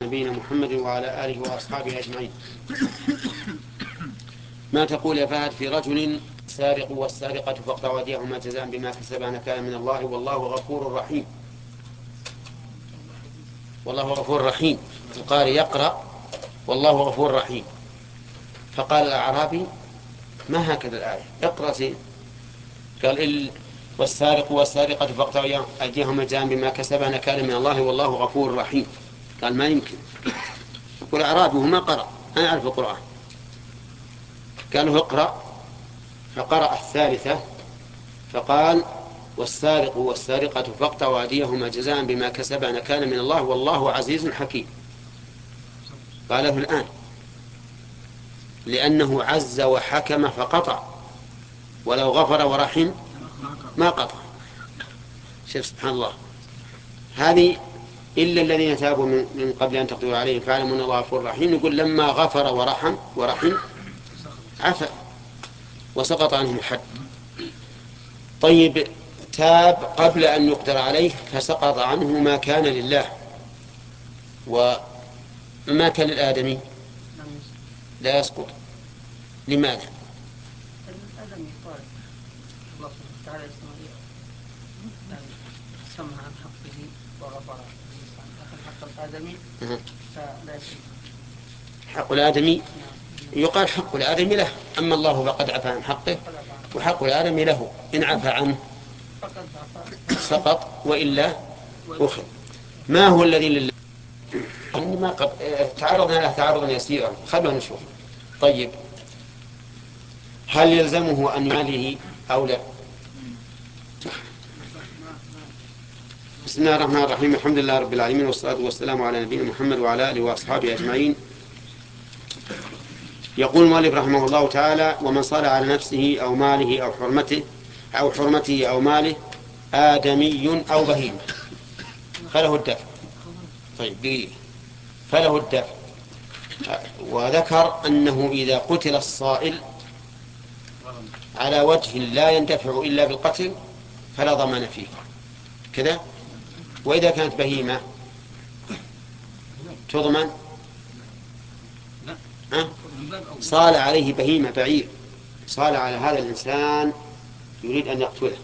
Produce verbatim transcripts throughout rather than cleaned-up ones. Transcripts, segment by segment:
نبينا محمد وعلى آله وأصحابه أجمعين. ما تقول يا فهد في رجل سارق والسارقة فاقطعوا أيديهما جزاء بما كسبا نكالا من الله والله غفور رحيم. والله غفور رحيم. القارئ يقرأ والله غفور رحيم، فقال الأعرابي ما هكذا الآية، اقرأ زين. قال إل والسارق والسارقة فاقطعوا أيديهما جزاء بما كسبا نكالا من الله والله غفور رحيم. قال ما يمكن، والأعرابي وما قرأ، أنا أعرف القرآن. قال له اقرأ، فقرأ الثالثة فقال والسارق والسارقة فاقطعوا أيديهما جزاء بما كسبا نكالا من الله والله عزيز حكيم. قاله الآن لأنه عز وحكم فقطع، ولو غفر ورحم ما قطع. شوف سبحان الله. هذه إلا الذين تابوا من قبل أن تقدروا عليهم فاعلموا أن الله غفور رحيم. يقول لما غفر ورحم ورحم عفا وسقط عنهم الحد. طيب تاب قبل أن يقدر عليه فسقط عنه ما كان لله، وما كان للآدمي لا يسقط. لماذا؟ الآدمي قال الله سبحانه وتعالى سمع عن حقه وغفر عن حق الآدمي فلا يسقط. حق الآدمي يقال حق الآدمي له، أما الله فقد عفى عن حقه، وحق الآدمي له إن عفى عنه سقط وإلا أخذ. ما هو الذي لله؟ ما قد تعرضنا له تعرضا يسيرا، خلونا نشوف. طيب هل يلزمه أن يماله أو لا؟ بسم الله الرحمن الرحيم. الحمد لله رب العالمين، والصلاة والسلام على نبينا محمد وعلى آله وأصحابه أجمعين. يقول المؤلف رحمه الله تعالى: ومن صلى على نفسه أو ماله أو حرمته أو حرمته أو ماله آدمي أو بهيمة فله الدفع. طيب دقيقة. فله الدفع. وذكر أنه إذا قتل الصائل على وجه لا يندفع إلا بالقتل فلا ضمان فيه كذا. وإذا كانت بهيمة تضمن. أه؟ صال عليه بهيمة بعير، صال على هذا الإنسان يريد أن يقتله،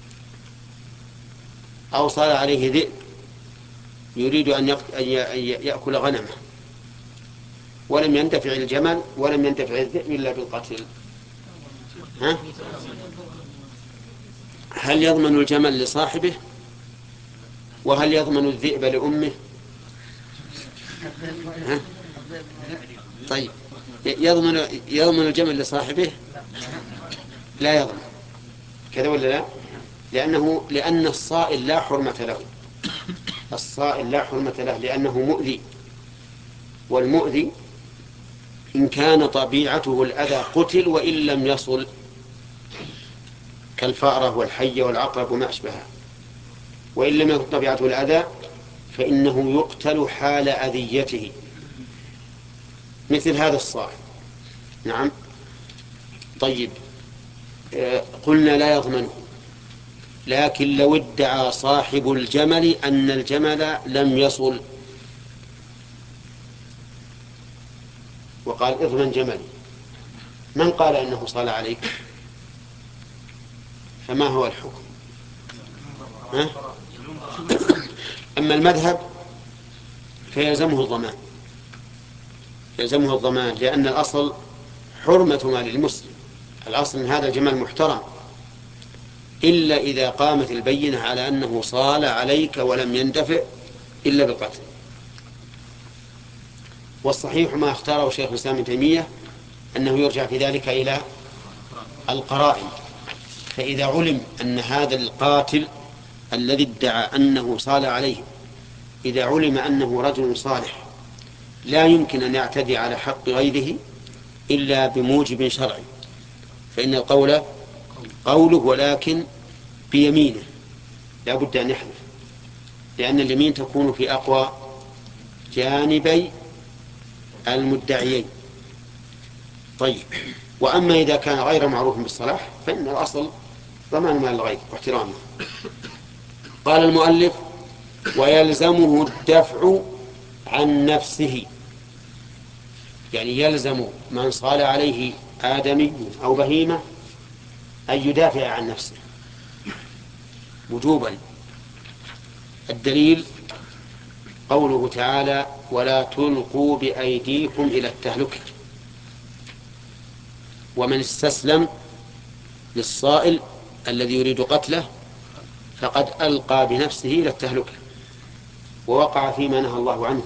أو صال عليه ذئب يريد أن يأكل غنمه، ولم ينتفع الجمل ولم ينتفع الذئب إلا بالقتل. ها؟ هل يضمن الجمل لصاحبه؟ وهل يضمن الذئب لأمه؟ ها؟ طيب يضمن يضمن الجمل لصاحبه؟ لا يضمن كذا ولا لا؟ لأنه لأن الصائل لا حرمة له. الصائل لا حرمة له لأنه مؤذي، والمؤذي إن كان طبيعته الأذى قتل وإن لم يصل، كالفأرة والحية والعقرب وما أشبهها. وإن لم يكن طبيعته الأذى فإنه يقتل حال أذيته، مثل هذا الصائل. نعم. طيب قلنا لا يضمنه، لكن لو ادعى صاحب الجمل أن الجمل لم يصل وقال اضمن جملي، من قال أنه صال عليك؟ فما هو الحكم؟ ها؟ أما المذهب فيلزمه الضمان، يلزمه الضمان لأن الأصل حرمة مال المسلم. الأصل أن هذا الجمال محترم، إلا إذا قامت البينة على أنه صال عليك ولم يندفع إلا بالقتل. والصحيح ما اختاره شيخ الإسلام ابن تيمية أنه يرجع في ذلك إلى القرائن. فإذا علم أن هذا القاتل الذي ادعى أنه صال عليه، إذا علم أنه رجل صالح لا يمكن أن يعتدي على حق غيره إلا بموجب شرعي، فإن القول قوله ولكن بيمينه لا بد أن يحلف، لأن اليمين تكون في أقوى جانبي المدعيين. طيب وأما إذا كان غير معروف بالصلاح فإن الأصل ضمان مال الغير واحترامه. قال المؤلف: ويلزمه الدفع عن نفسه، يعني يلزم من صال عليه آدمي أو بهيمة أن يدافع عن نفسه وجوبا. الدليل قوله تعالى: ولا تلقوا بأيديكم إلى التهلكة. ومن استسلم للصائل الذي يريد قتله فقد ألقى بنفسه إلى التهلكة ووقع فيما نهى الله عنه.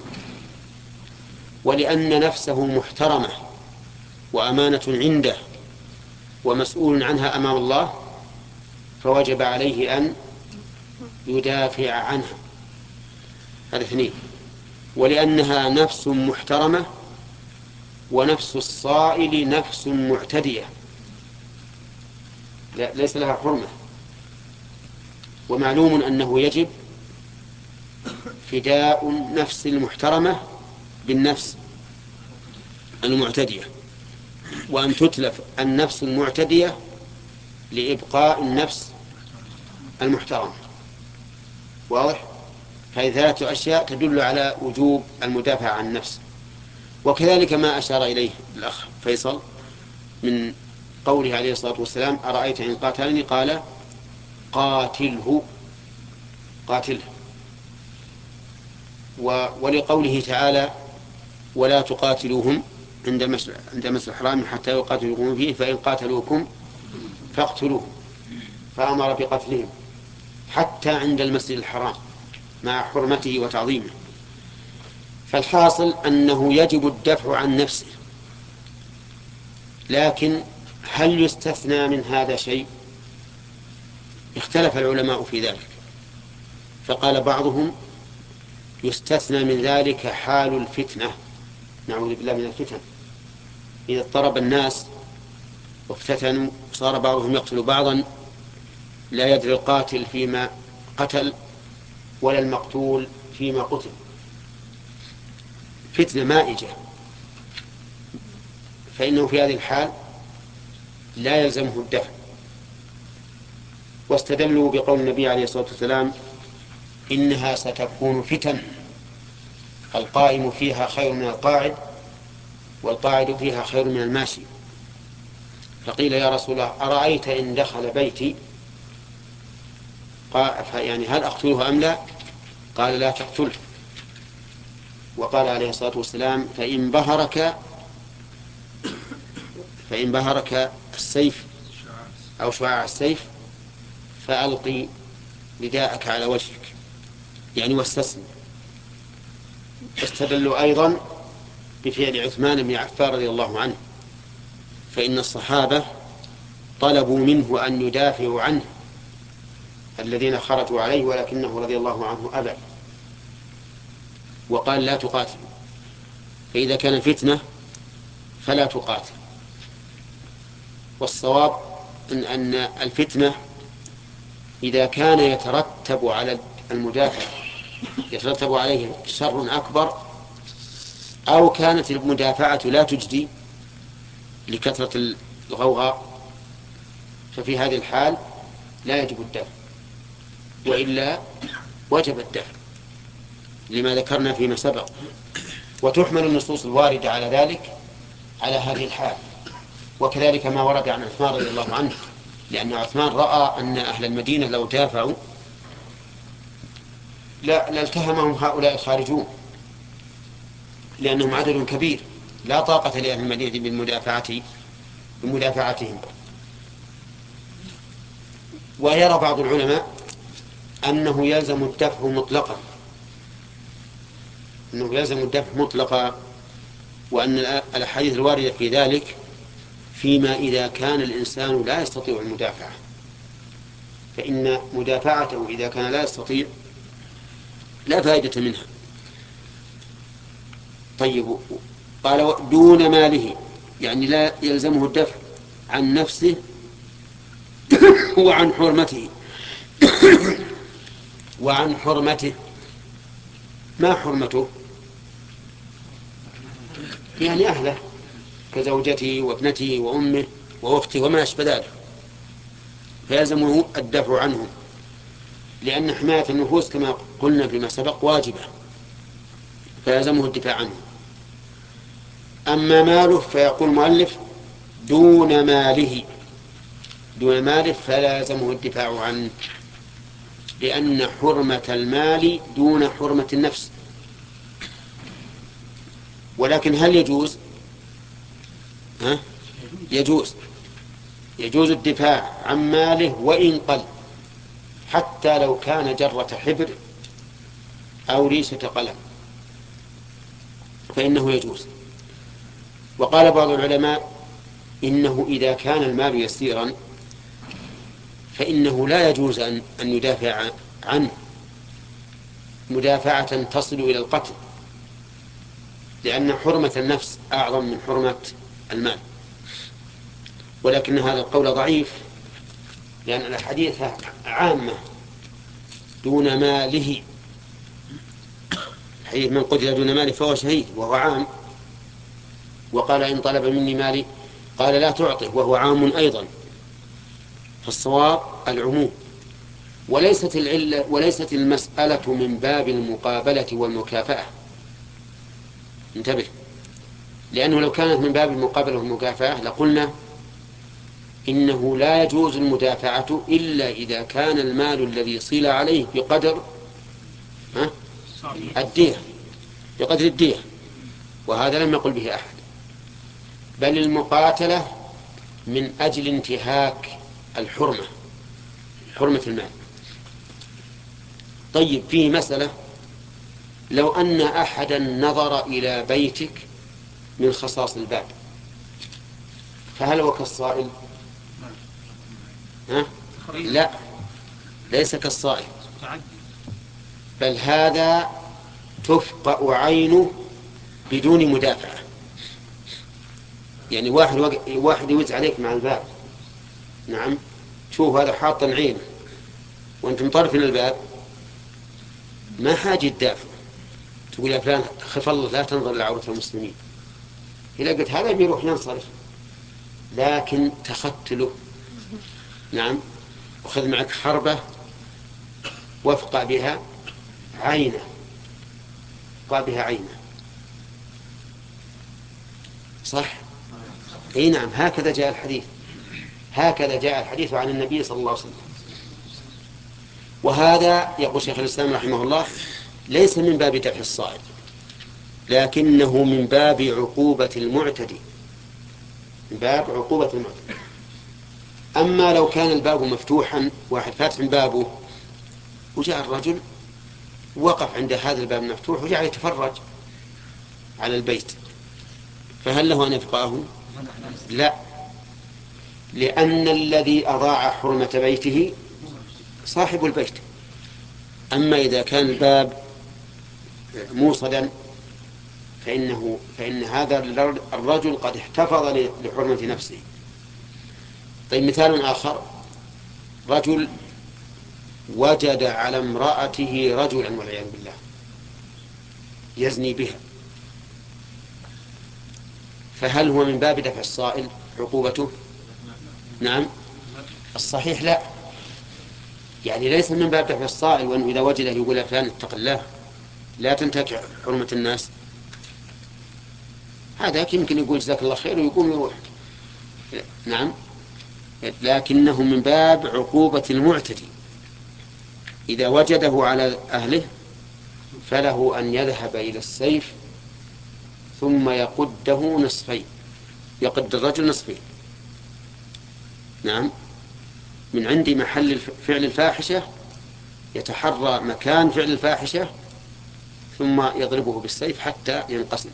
ولأن نفسه محترمة وأمانة عنده ومسؤول عنها أمام الله فوجب عليه أن يدافع عنها. هذا اثنين. ولأنها نفس محترمة ونفس الصائل نفس معتدية لا ليس لها حرمة. ومعلوم أنه يجب فداء النفس المحترمة بالنفس المعتدية، وأن تتلف النفس المعتدية لإبقاء النفس المحترمة. واضح؟ هذه ثلاثة أشياء تدل على وجوب المدافع عن النفس. وكذلك ما أشار إليه الأخ فيصل من قوله عليه الصلاة والسلام: أرأيت إن قاتلني؟ قال: قاتله قاتله. ولقوله تعالى: ولا تقاتلوهم عند مسجد الحرام حتى يقاتلوكم فيه فإن قاتلوكم فاقتلوهم، فأمر بقتلهم حتى عند المسجد الحرام مع حرمته وتعظيمه. فالحاصل أنه يجب الدفع عن نفسه، لكن هل يستثنى من هذا شيء؟ اختلف العلماء في ذلك، فقال بعضهم: يستثنى من ذلك حال الفتنة، نعوذ بالله من الفتن، إذا اضطرب الناس وافتتنوا صار بعضهم يقتل بعضا لا يدري القاتل فيما قتل ولا المقتول فيما قتل، فتنة مائجة، فإنه في هذه الحال لا يلزمه الدفع. واستدلوا بقول النبي عليه الصلاة والسلام: إنها ستكون فتن القائم فيها خير من القاعد والقاعد فيها خير من الماشي. فقيل: يا رسول الله، أرأيت إن دخل بيتي؟ قال: يعني هل أقتله أم لا؟ قال: لا تقتله. وقال عليه الصلاة والسلام: فإن بهرك فإن بهرك السيف أو شعاع السيف فألقي رداءك على وجهك، يعني واستسلم. استدلوا أيضا بفعل عثمان بن عفان رضي الله عنه، فإن الصحابة طلبوا منه أن يدافعوا عنه الذين خرجوا عليه، ولكنه رضي الله عنه أبى وقال: لا تقاتل. فإذا كان فتنة فلا تقاتل. والصواب إن أن الفتنة إذا كان يترتب على المدافع يترتب عليه شر أكبر، أو كانت المدافعة لا تجدي لكثرة الغوغاء، ففي هذه الحال لا يجب الدفع، وإلا وجب الدفع لما ذكرنا فيما سبق. وتحمل النصوص الواردة على ذلك على هذه الحال، وكذلك ما ورد عن عثمان رضي الله عنه، لأن عثمان رأى أن أهل المدينة لو دافعوا لا لالتهمهم هؤلاء الخارجون، لأنهم عدد كبير لا طاقة لأهل المدينة بالمدافعة بمدافعتهم. ويرى بعض العلماء أنه يلزم الدفع مطلقا أنه يلزم الدفع مطلقا وأن الأحاديث الواردة في ذلك فيما إذا كان الإنسان لا يستطيع المدافعة، فإن مدافعته إذا كان لا يستطيع لا فائدة منها. طيب، قال: دون ماله، يعني لا يلزمه الدفع عن نفسه وعن حرمته وعن حرمته. ما حرمته؟ يعني أهله كزوجته وابنته وأمه وأخته وما أشبه ذلك، فيلزمه الدفع عنهم، لأن حماية النفوس كما قلنا فيما سبق واجبة. فيلزمه الدفاع عنه. أما ماله فيقول المؤلف دون ماله، دون ماله فلا يلزمه الدفاع عنه، لأن حرمة المال دون حرمة النفس. ولكن هل يجوز؟ ها؟ يجوز يجوز الدفاع عن ماله وإن قل، حتى لو كان جرة حبر أو ريشة قلم فإنه يجوز. وقال بعض العلماء إنه إذا كان المال يسيرا فإنه لا يجوز أن يدافع عنه مدافعة تصل إلى القتل، لأن حرمة النفس أعظم من حرمة المال. ولكن هذا القول ضعيف، لأن الحديث عامة دون ماله، حديث من قتل دون ماله فهو شهيد وهو عام. وقال إن طلب مني مالي قال لا تعطه وهو عام أيضا، فالصواب العموم. وليست العلة وليست المسألة من باب المقابلة والمكافأة، انتبه، لأنه لو كانت من باب المقابلة والمكافأة لقلنا إنه لا يجوز المدافعة إلا إذا كان المال الذي صيل عليه بقدر الدية، بقدر الدية، وهذا لم يقل به أحد، بل المقاتلة من أجل انتهاك الحرمة، حرمة المال. طيب فيه مسألة، لو أن أحدا نظر إلى بيتك من خصاص الباب فهل هو كالصائل؟ ها؟ لا، ليس كالصائل، بل هذا تفقأ عينه بدون مدافعة. يعني واحد واحد يوز عليك مع الباب، نعم، شوف هذا حاط عينه وانت مطرف من الباب، ما حاجة تدافع، تقول يا فلان خف الله لا تنظر لعورة المسلمين، إذا قلت هذا بيروح ينصرف، لكن تختله، نعم، وخذ معك حربة وافقع بها عينه، وافقع بها عينه، صح؟ اي نعم، هكذا جاء الحديث، هكذا جاء الحديث عن النبي صلى الله عليه وسلم. وهذا يقول شيخ الإسلام رحمه الله ليس من باب دفع الصائل، لكنه من باب عقوبة المعتدي، من باب عقوبة المعتدي. أما لو كان الباب مفتوحا، واحد فاتح بابه وجاء الرجل وقف عند هذا الباب المفتوح وجعل يتفرج على البيت، فهل له أن يفقاه؟ لا، لأن الذي أضاع حرمة بيته صاحب البيت. أما إذا كان الباب موصدا فإنه فإن هذا الرجل قد احتفظ لحرمة نفسه. طيب مثال آخر، رجل وجد على امرأته رجلا والعياذ بالله يزني بها، فهل هو من باب دفع الصائل عقوبته؟ نعم، الصحيح لا، يعني ليس من باب دفع الصائل، وأنه إذا وجده يقول يا فلان اتق الله لا تنتهك حرمة الناس، هذا يمكن يقول جزاك الله خير ويقوم يروح، نعم، لكنه من باب عقوبة المعتدي، إذا وجده على أهله فله أن يذهب إلى السيف ثم يقده نصفين، يقد الرجل نصفين، نعم، من عند محل فعل الفاحشة يتحرى مكان فعل الفاحشة ثم يضربه بالسيف حتى ينقسم،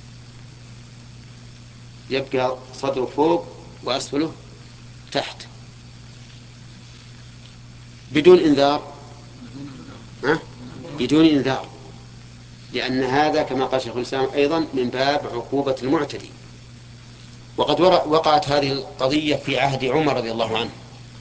يبقى صدره فوق وأسفله تحت بدون إنذار، ها؟ بدون إنذار، لأن هذا كما قال شيخ الإسلام أيضا من باب عقوبة المعتدي. وقد وقعت هذه القضية في عهد عمر رضي الله عنه،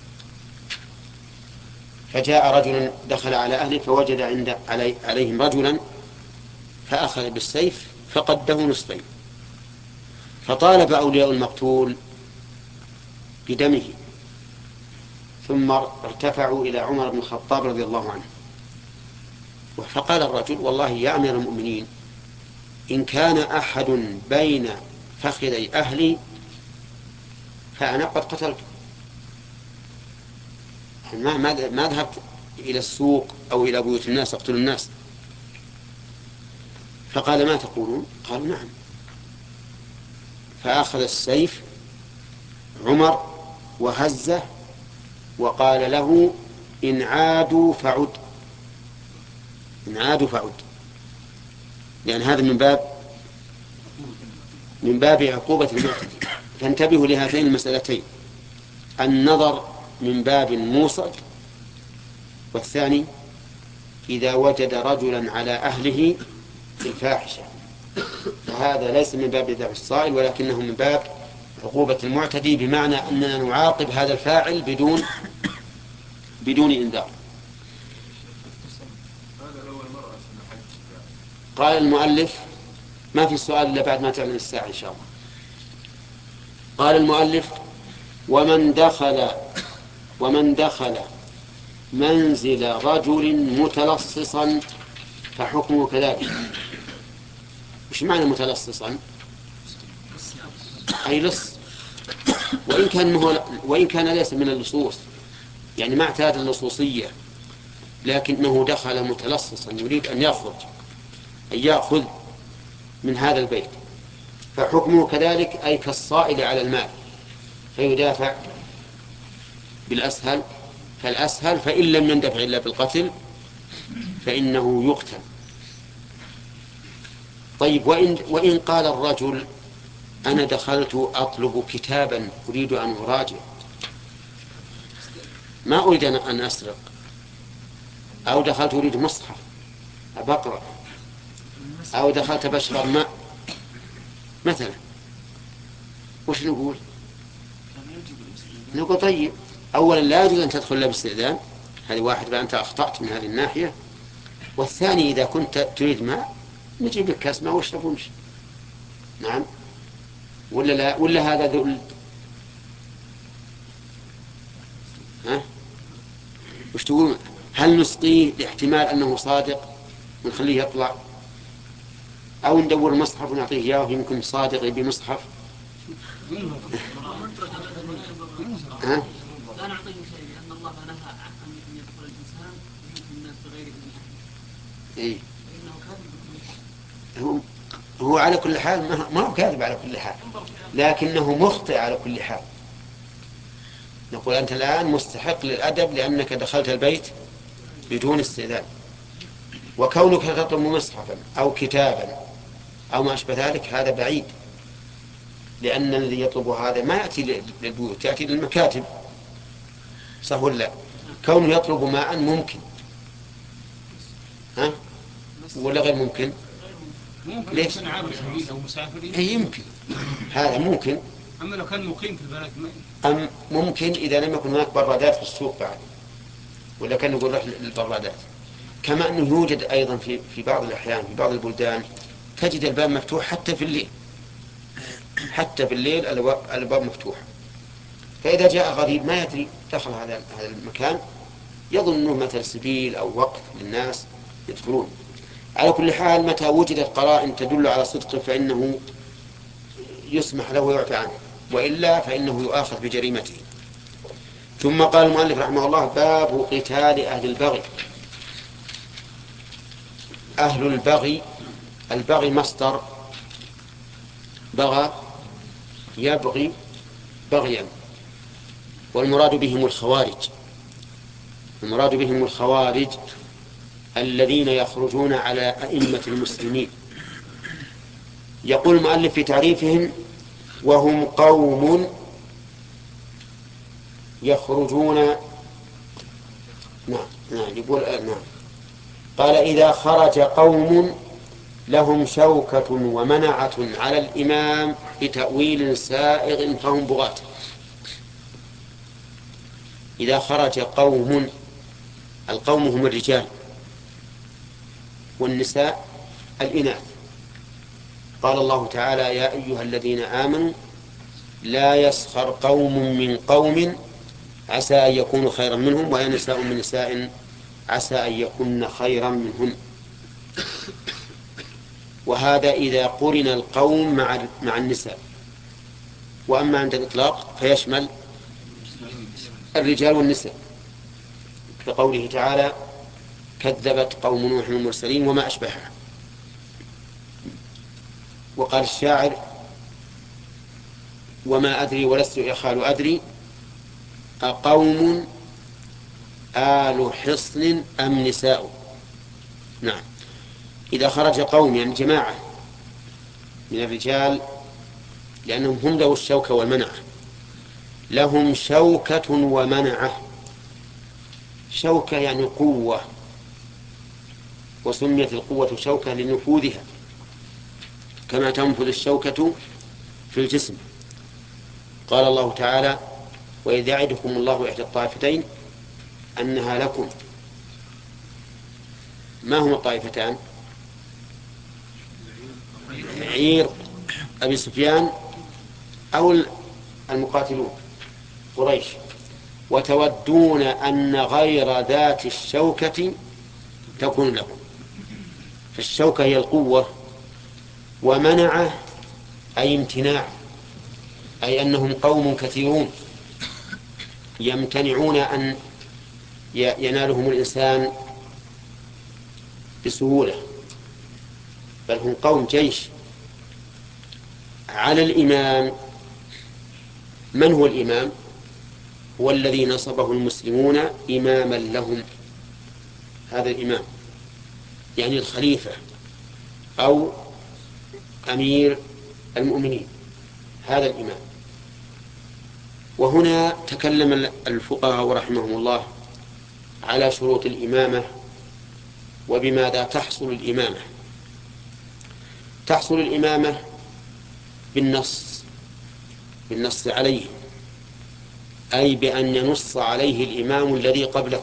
فجاء رجل دخل على أهله فوجد عند علي عليهم رجلا فأخذ بالسيف فقده نصفين، فطالب أولياء المقتول بدمه، ثم ارتفعوا إلى عمر بن الخطاب رضي الله عنه، فقال الرجل والله يا أمير المؤمنين إن كان أحد بين فخذي أهلي فأنا قد قتلته، ما ما ذهبت إلى السوق أو إلى بيوت الناس أقتل الناس. فقال ما تقولون؟ قالوا نعم. فأخذ السيف عمر وهزه وقال له إن عادوا فعد، إن عادوا فعد، لأن هذا من باب من باب عقوبة المعتدي. فانتبهوا لهاتين المسألتين، النظر من باب موصل، والثاني إذا وجد رجلا على أهله في الفاحشة، فهذا ليس من باب دفع الصائل ولكنه من باب عقوبة المعتدي، بمعنى أننا نعاقب هذا الفاعل بدون بدون إنذار. قال المؤلف ما في سؤال إلا بعد ما تعلن الساعة إن شاء الله. قال المؤلف ومن دخل ومن دخل منزل رجل متلصصا فحكمه كذلك. وش معنى متلصصا؟ أي لص، وإن كان هو وإن كان ليس من اللصوص، يعني ما اعتاد اللصوصية، لكنه دخل متلصصا يريد أن يخرج أن يأخذ من هذا البيت، فحكمه كذلك أي كالصائل على المال، فيدافع بالأسهل فالأسهل، فإن لم يندفع إلا بالقتل فإنه يقتل. طيب وإن, وإن قال الرجل أنا دخلت أطلب كتابا أريد أن أراجع، ما أريد أن أسرق، أو دخلت أريد مصحف بقرأ، أو دخلت بشرب ماء مثلا، وش نقول؟ نقول طيب أولا لا يجوز أن تدخل إلا باستئذان، هذه واحد بقى أنت أخطأت من هذه الناحية. والثاني إذا كنت تريد ماء نجيب لك كاس ماء واشرب وامشي. نعم ولا لا؟ ولا هذا ذل؟ ها وش تقول؟ هل نسقيه لاحتمال أنه صادق ونخليه يطلع، أو ندور مصحف ونعطيه إياه يمكن صادق يبي مصحف؟ ها؟ لا نعطيه شيء لأن الله نهى عن أن يدخل الإنسان بيوت الناس بغير إذن أهله. إيه. فإنه كاذب. هو هو على كل حال ما هو كاذب على كل حال، لكنه مخطئ على كل حال. نقول أنت الآن مستحق للأدب لأنك دخلت البيت بدون استئذان، وكونك تطلب مصحفا أو كتابا أو ما أشبه ذلك هذا بعيد، لأن الذي يطلب هذا ما يأتي للبيوت، يأتي للمكاتب، صح ولا؟ كونه يطلب ماء ممكن، ها؟ ولا غير ممكن؟ ممكن ليش؟ يكون عابر سبيل أو مسافر. أي يمكن، هذا ممكن. أما لو كان مقيم في البلد ما أم ممكن إذا لم يكن هناك برادات في السوق بعد، ولا كان نقول رحل للبرادات. كما أنه يوجد أيضا في في بعض الأحيان في بعض البلدان تجد الباب مفتوح حتى في الليل، حتى في الليل الباب مفتوح، فإذا جاء غريب ما يدري دخل هذا هذا المكان يظن أنه مثل سبيل أو وقت للناس يدخلون. على كل حال متى وجدت قرائن تدل على صدقه فإنه يسمح له ويعفى عنه، وإلا فإنه يؤاخذ بجريمته. ثم قال المؤلف رحمه الله باب قتال أهل البغي. أهل البغي، البغي مصدر بغى يبغي بغيا، والمراد بهم الخوارج، المراد بهم الخوارج الذين يخرجون على أئمة المسلمين. يقول المؤلف في تعريفهم وهم قوم يخرجون، نعم نعم يقول نعم قال إذا خرج قوم لهم شوكة ومنعة على الإمام بتأويل سائغ فهم بغاة. إذا خرج قوم، القوم هم الرجال والنساء الإناث. قال الله تعالى يا أيها الذين آمنوا لا يسخر قوم من قوم عسى أن يكونوا خيرا منهم ولا نساء من نساء عسى أن يكون خيرا منهن. وهذا إذا قرن القوم مع مع النساء. وأما عند الإطلاق فيشمل الرجال والنساء، كقوله تعالى كذبت قوم نوح المرسلين وما أشبهها. وقال الشاعر وما أدري ولست يخال أدري أقوم آل حصن أم نساء. نعم، إذا خرج قوم يعني جماعة من الرجال، لأنهم هم ذو الشوكة والمنعة، لهم شوكة ومنعة. شوكة يعني قوة، وسميت القوة شوكة لنفوذها كما تنفذ الشوكة في الجسم. قال الله تعالى وإذ يعدكم الله إحدى الطائفتين أنها لكم. ما هما الطائفتان؟ عير أبي سفيان أو المقاتلون قريش. وتودون أن غير ذات الشوكة تكون لكم. فالشوكة هي القوة، ومنع أي امتناع، أي أنهم قوم كثيرون يمتنعون أن ينالهم الإنسان بسهولة، بل هم قوم جيش. على الإمام، من هو الإمام؟ هو الذي نصبه المسلمون إماما لهم. هذا الإمام يعني الخليفة أو أمير المؤمنين، هذا الإمام. وهنا تكلم الفقهاء رحمهم الله على شروط الإمامة وبماذا تحصل الإمامة. تحصل الإمامة بالنص بالنص عليه، أي بأن ينص عليه الإمام الذي قبله.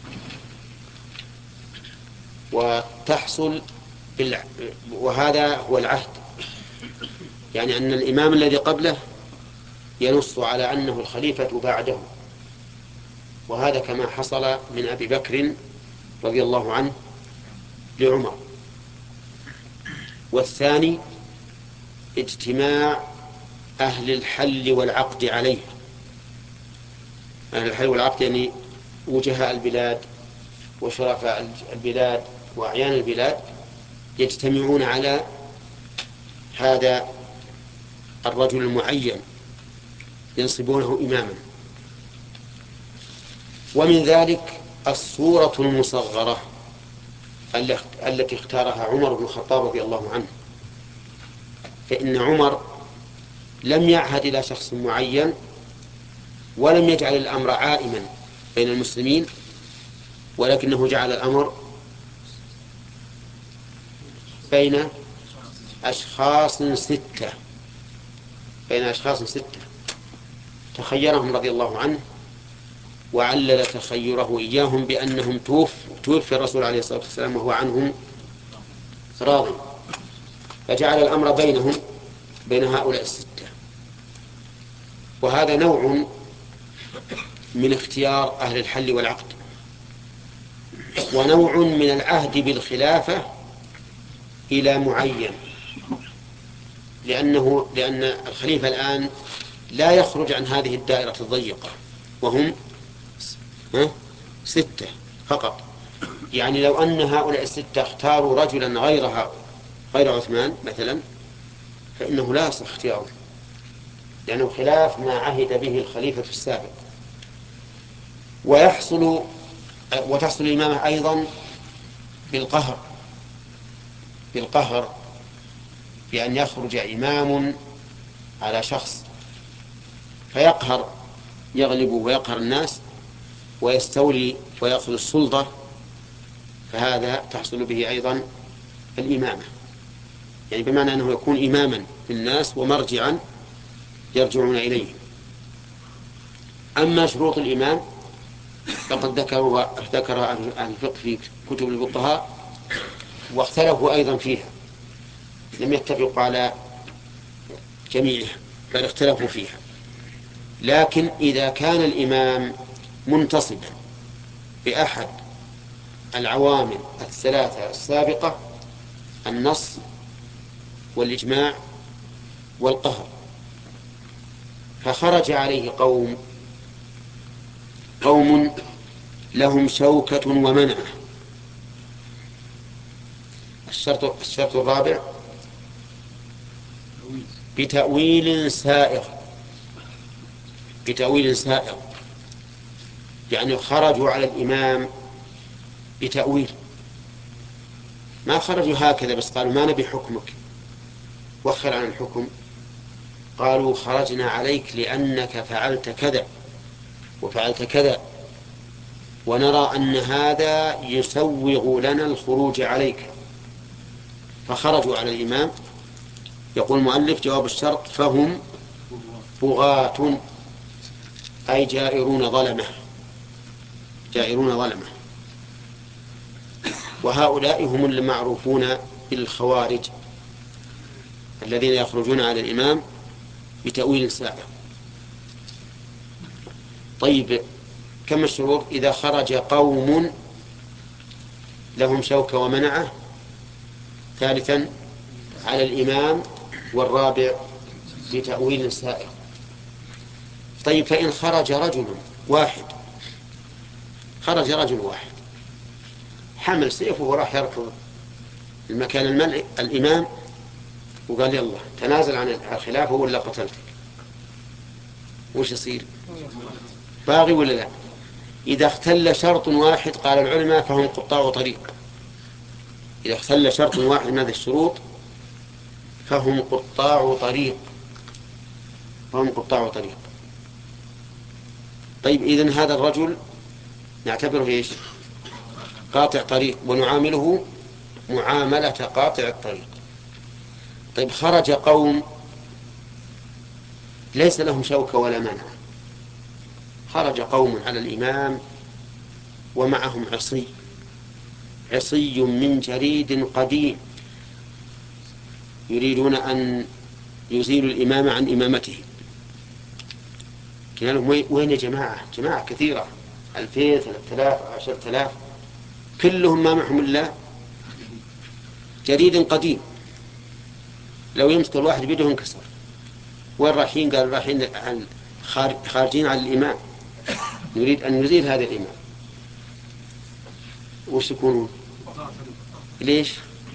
وتحصل بالع... وهذا هو العهد، يعني أن الإمام الذي قبله ينص على أنه الخليفة بعده. وهذا كما حصل من أبي بكر رضي الله عنه لعمر. والثاني اجتماع أهل الحل والعقد عليه. أهل الحل والعقد يعني وجهاء البلاد وشرفاء البلاد وأعيان البلاد يجتمعون على هذا الرجل المعين ينصبونه إماما. ومن ذلك الصورة المصغرة التي اختارها عمر بن الخطاب رضي الله عنه. فإن عمر لم يعهد إلى شخص معين ولم يجعل الأمر عائما بين المسلمين، ولكنه جعل الأمر بين أشخاص ستة بين أشخاص ستة تخيرهم رضي الله عنه، وعلل تخيره إياهم بأنهم توفي الرسول عليه الصلاة والسلام وهو عنهم راض، فجعل الأمر بينهم بين هؤلاء الستة. وهذا نوع من اختيار أهل الحل والعقد، ونوع من العهد بالخلافة إلى معين، لأنه لأن الخليفة الآن لا يخرج عن هذه الدائرة الضيقة، وهم ستة فقط. يعني لو أن هؤلاء الستة اختاروا رجلا غيرها غير عثمان مثلا، فإنه لا يصح اختياره، لأنه خلاف ما عهد به الخليفة السابق. ويحصل وتحصل الإمامة أيضا بالقهر بالقهر بأن يخرج إمام على شخص فيقهر يغلب ويقهر الناس ويستولي ويأخذ السلطة، فهذا تحصل به أيضا الإمامة، يعني بمعنى أنه يكون إماما للناس ومرجعا يرجعون إليه. أما شروط الإمام فقد ذكرها ذكر أهل الفقه في كتب الفقهاء واختلفوا أيضا فيها، لم يتفقوا على جميعها بل اختلفوا فيها. لكن إذا كان الإمام منتصبا بأحد العوامل الثلاثة السابقة، النص والإجماع والقهر، فخرج عليه قوم قوم لهم شوكة ومنعة. الشرط الشرط الرابع بتأويل سائغ، بتأويل سائغ يعني خرجوا على الإمام بتأويل، ما خرجوا هكذا بس قالوا ما نبي حكمك وخر عن الحكم، قالوا خرجنا عليك لأنك فعلت كذا وفعلت كذا ونرى أن هذا يسوغ لنا الخروج عليك، فخرجوا على الإمام. يقول المؤلف جواب الشرط فهم بغاة أي جائرون ظلمة، جائرون ظلمة. وهؤلاء هم المعروفون بالخوارج الذين يخرجون على الإمام بتأويل سائغ. طيب كم الشروط؟ إذا خرج قوم لهم شوكة ومنعة، ثالثا على الإمام، والرابع بتأويل سائغ. طيب فإن خرج رجل واحد، خرج رجل واحد حمل سيفه وراح يركض المكان الملء الإمام وقال يلا تنازل عن الخلافة ولا قتلتك، وش يصير؟ باغي ولا لا؟ إذا اختل شرط واحد قال العلماء فهم قطاع طريق، إذا اختل شرط واحد من هذه الشروط فهم قطاع طريق، فهم قطاع طريق. طيب إذن هذا الرجل نعتبره إيش؟ قاطع طريق، ونعامله معاملة قاطع الطريق. طيب خرج قوم ليس لهم شوكة ولا منع، خرج قوم على الإمام ومعهم عصي، عصي من جريد قديم، يريدون أن يزيلوا الإمام عن إمامته. قال لهم وين يا جماعة؟ جماعة كثيرة، ألفين ثلاثة آلاف عشرة آلاف، كلهم ما معهم إلا جريد قديم، لو يمسك الواحد بيده انكسر. وين رايحين؟ قال رايحين خارجين على الإمام، نريد أن نزيل هذا الإمام. وش يكونون؟ ليش؟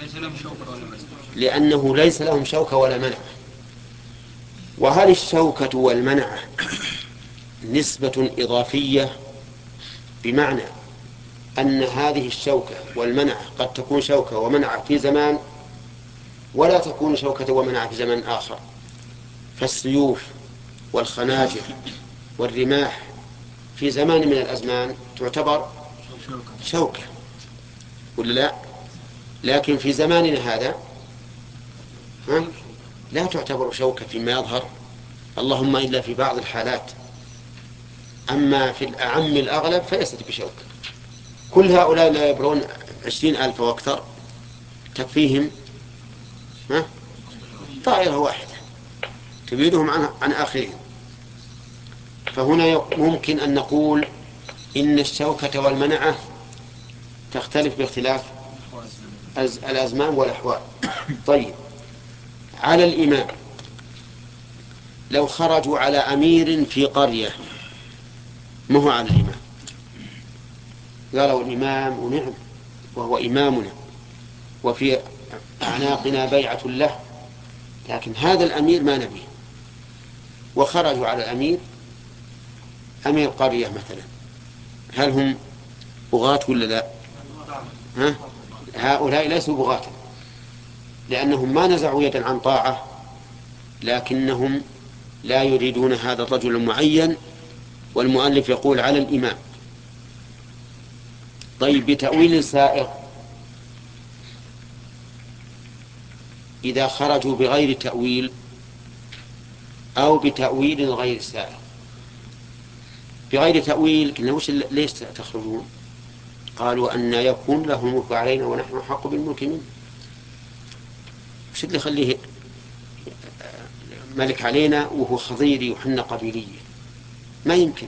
لأنه ليس لهم شوكة ولا منع. وهل الشوكة والمنع نسبة إضافية، بمعنى أن هذه الشوكة والمنع قد تكون شوكة ومنع في زمان ولا تكون شوكة ومنع في زمان آخر، فالسيوف والخناجر والرماح في زمان من الأزمان تعتبر شوكة ولا لا؟ لكن في زماننا هذا ها؟ لا تعتبر شوكة فيما يظهر، اللهم إلا في بعض الحالات، أما في الأعم الأغلب فليست بشوكة. كل هؤلاء لا يبرون عشرين ألف وأكثر تكفيهم ها؟ طائرة واحدة تبيدهم عن, عن آخرهم. فهنا ممكن أن نقول إن الشوكة والمنعة تختلف باختلاف الأزمان والأحوال. طيب على الإمام، لو خرجوا على أمير في قرية ما هو على الإمام، قالوا الإمام ونعم وهو إمامنا وفي أعناقنا بيعة له، لكن هذا الأمير ما نبيه، وخرجوا على الأمير، أمير قرية مثلا، هل هم بغاة ولا لا؟ ها؟ هؤلاء ليسوا بغاة، لأنهم ما نزعوا يدا عن طاعة، لكنهم لا يريدون هذا الرجل المعين، والمؤلف يقول على الإمام. طيب بتأويل سائغ، إذا خرجوا بغير تأويل أو بتأويل غير سائغ. بغير تأويل قلنا وش ليش تخرجون؟ قالوا أن يكون له الملك علينا ونحن حق بالملك منه، وش اللي يخليه ملك علينا وهو خضيري وحنا قبيلية؟ ما يمكن.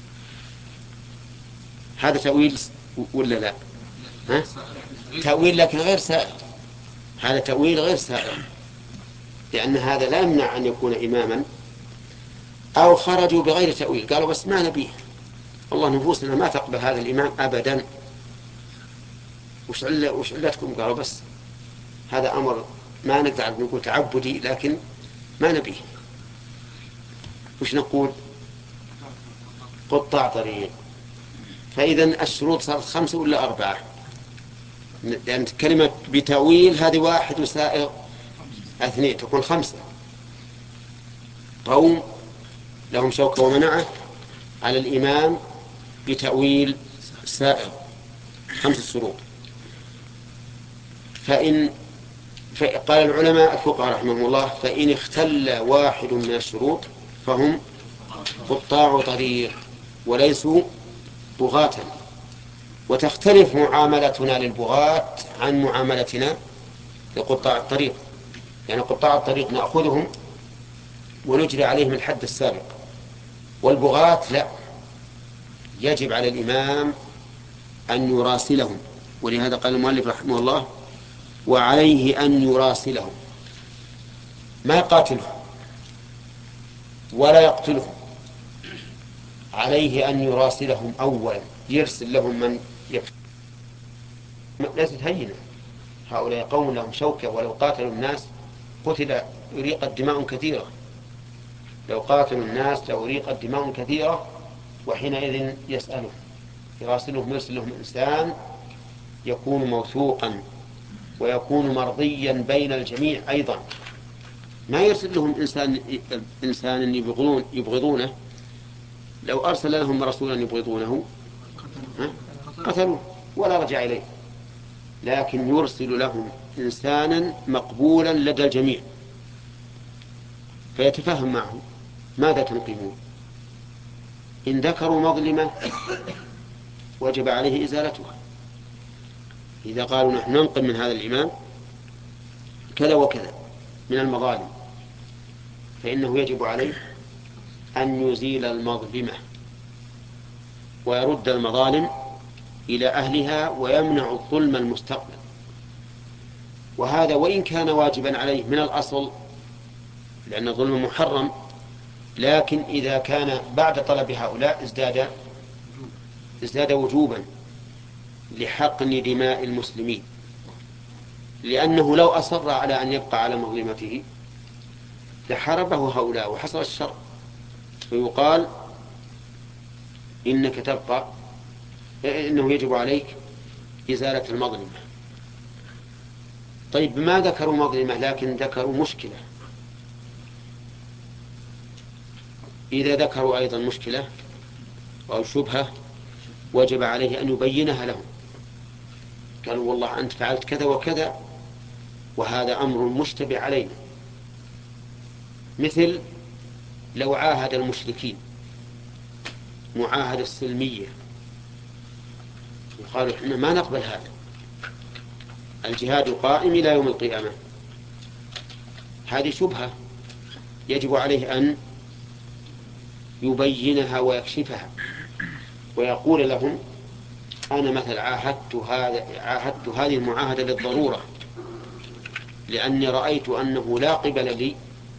هذا تأويل ولا لا؟ ها؟ تأويل لكن غير سائغ، هذا تأويل غير سائغ. لأن هذا لا يمنع أن يكون إماما، أو خرجوا بغير تأويل قالوا بس ما نبيه، والله نفوسنا ما تقبل هذا الإمام أبدا، وش عل وش علتكم؟ قالوا بس هذا أمر ما نقدر نقول تعبدي لكن ما نبيه. وش نقول؟ قطاع طريق. فإذا الشروط صارت خمسة ولا أربعة؟ لأن كلمة بتأويل هذه واحد وسائر اثنين تكون خمسة. قوم لهم شوكة ومنعة على الإمام بتأويل سائر، خمس شروط. فإن قال العلماء الفقهاء رحمهم الله فإن اختل واحد من الشروط فهم قطاع طريق وليسوا بغاة. وتختلف معاملتنا للبغاة عن معاملتنا لقطاع الطريق، يعني قطاع الطريق نأخذهم ونجري عليهم الحد السابق، والبغاة لا، يجب على الإمام أن يراسلهم. ولهذا قال المؤلف رحمه الله وعليه أن يراسلهم، ما يقاتلهم ولا يقتلهم، عليه أن يراسلهم أولا، يرسل لهم من يكفر. ليست هينة، هؤلاء قوم لهم شوكة، ولو قاتلوا الناس قتل يريق دماء كثيرة، لو قاتلوا الناس لو يريق دماء كثيرة. وحينئذ يسألهم يراسلهم، يرسل لهم إنسان يكون موثوقا ويكون مرضيا بين الجميع أيضا، ما يرسل لهم إنسان إنسان يبغضون يبغضونه، لو أرسل لهم رسولا يبغضونه قتلوه ولا رجع إليه، لكن يرسل لهم إنسانا مقبولا لدى الجميع فيتفهم معه ماذا تنقمون. إن ذكروا مظلمة وجب عليه إزالتها، إذا قالوا نحن ننقم من هذا الإمام كذا وكذا من المظالم فإنه يجب عليه أن يزيل المظلمة ويرد المظالم إلى أهلها ويمنع الظلم المستقبل. وهذا وإن كان واجبا عليه من الأصل لأن الظلم محرم، لكن إذا كان بعد طلب هؤلاء ازداد ازداد وجوبا لحقن دماء المسلمين، لأنه لو أصر على أن يبقى على مظلمته لحاربه هؤلاء وحصل الشر، فيقال إنك تبقى إنه يجب عليك إزالة المظلمة. طيب ما ذكروا مظلمة لكن ذكروا مشكلة، إذا ذكروا أيضا مشكلة أو شبهة وجب عليه أن يبينها لهم، قالوا والله أنت فعلت كذا وكذا وهذا أمر مشتبه علينا، مثل لو عاهد المشركين معاهدة سلمية وقالوا إحنا ما نقبل هذا، الجهاد قائم إلى يوم القيامة، هذه شبهة يجب عليه أن يبينها ويكشفها ويقول لهم أنا مثل عاهدت هذا عاهدت هذه المعاهدة للضرورة، لأني رأيت أنه لا قبل لي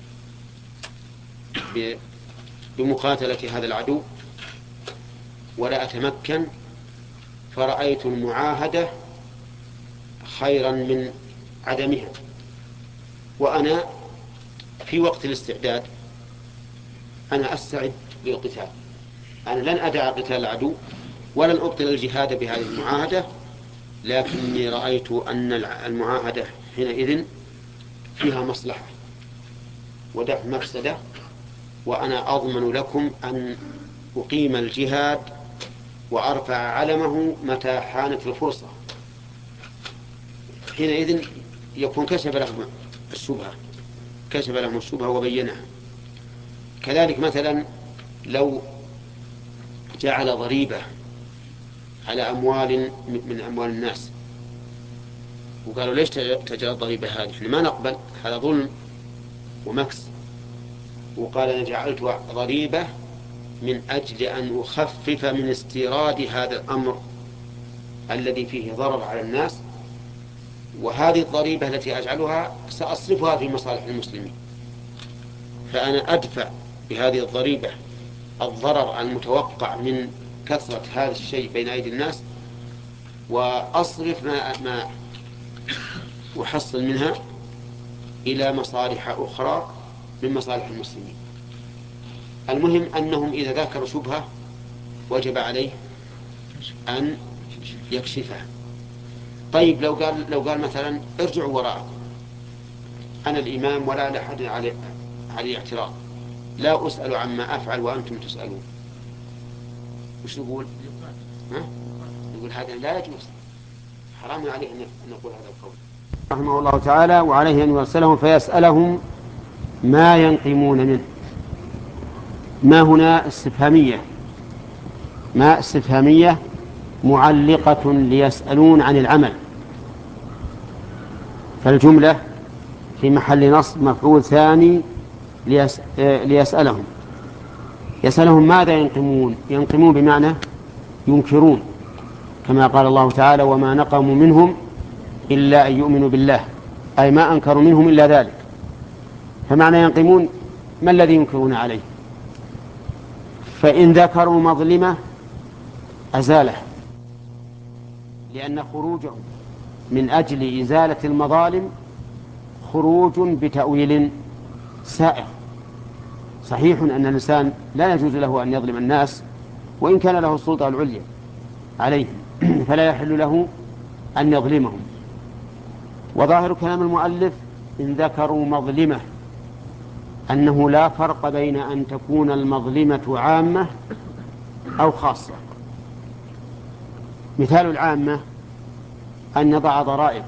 بمقاتلة هذا العدو ولا أتمكن، فرأيت المعاهدة خيرا من عدمها، وأنا في وقت الاستعداد أنا أستعد للقتال، أنا لن أدع قتال العدو ولن أبطل الجهاد بهذه المعاهدة، لكني رأيت أن المعاهدة حينئذ فيها مصلحة ودفع مفسدة، وأنا أضمن لكم أن أقيم الجهاد وأرفع علمه متى حانت الفرصة. حينئذ يكون كشف لهم الشبهة كشف لهم الشبهة وبينها. كذلك مثلا لو جعل ضريبة على أموال من أموال الناس وقالوا ليش تجعل الضريبة هذه؟ إحنا ما نقبل، هذا ظلم ومكس. وقال أنا جعلت ضريبة من أجل أن أخفف من استيراد هذا الأمر الذي فيه ضرر على الناس، وهذه الضريبة التي أجعلها سأصرفها في مصالح المسلمين. فأنا أدفع بهذه الضريبة الضرر المتوقع من كثرة هذا الشيء بين أيدي الناس، وأصرف ما ما أحصل منها إلى مصالح أخرى من مصالح المسلمين. المهم أنهم إذا ذكروا شبهة وجب عليه أن يكشفها. طيب لو قال لو قال مثلا ارجعوا وراءكم، أنا الإمام ولا أحد علي علي اعتراض، لا أسأل عما أفعل وأنتم تسألون، وش نقول؟ ها؟ نقول هذا لا يجوز، حرام عليه أن نقول هذا القول. رحمه الله تعالى: وعليه أن يرسلهم فيسألهم ما ينقمون منه. ما هنا استفهامية، ما استفهامية معلقة ليسألون عن العمل، فالجملة في محل نصب مفعول ثاني ليس... ليسألهم. يسألهم ماذا ينقمون؟ ينقمون بمعنى ينكرون، كما قال الله تعالى: وما نقموا منهم إلا أن يؤمنوا بالله، أي ما أنكروا منهم إلا ذلك. فمعنى ينقمون ما الذي ينكرون عليه؟ فإن ذكروا مظلمة أزاله، لأن خروجهم من أجل إزالة المظالم خروج بتأويل سائغ. صحيح أن الإنسان لا يجوز له أن يظلم الناس وإن كان له السلطة العليا عليهم، فلا يحل له أن يظلمهم. وظاهر كلام المؤلف إن ذكروا مظلمة أنه لا فرق بين أن تكون المظلمة عامة أو خاصة. مثال العامة أن يضع ضرائب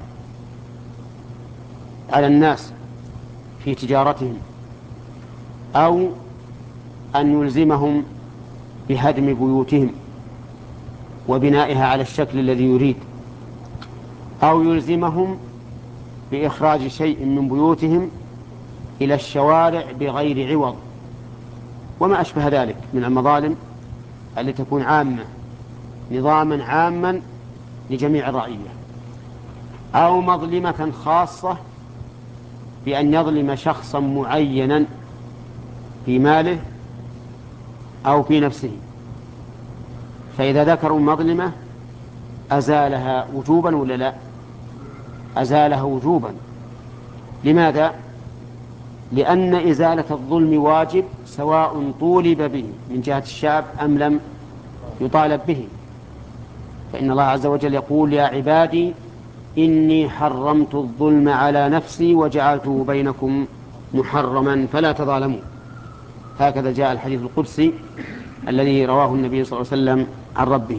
على الناس في تجارتهم، أو أن يلزمهم بهدم بيوتهم وبنائها على الشكل الذي يريد، أو يلزمهم بإخراج شيء من بيوتهم إلى الشوارع بغير عوض، وما أشبه ذلك من المظالم التي تكون عامة، نظاما عاما لجميع الرعية. أو مظلمة خاصة بأن يظلم شخصا معينا في ماله أو في نفسه، فإذا ذكروا مظلمة أزالها وجوبا ولا لا؟ أزالها وجوبا. لماذا؟ لأن إزالة الظلم واجب سواء طولب به من جهة الشعب أم لم يطالب به. فإن الله عز وجل يقول: يا عبادي إني حرمت الظلم على نفسي وجعلته بينكم محرما فلا تظالموا. هكذا جاء الحديث القدسي الذي رواه النبي صلى الله عليه وسلم عن ربه.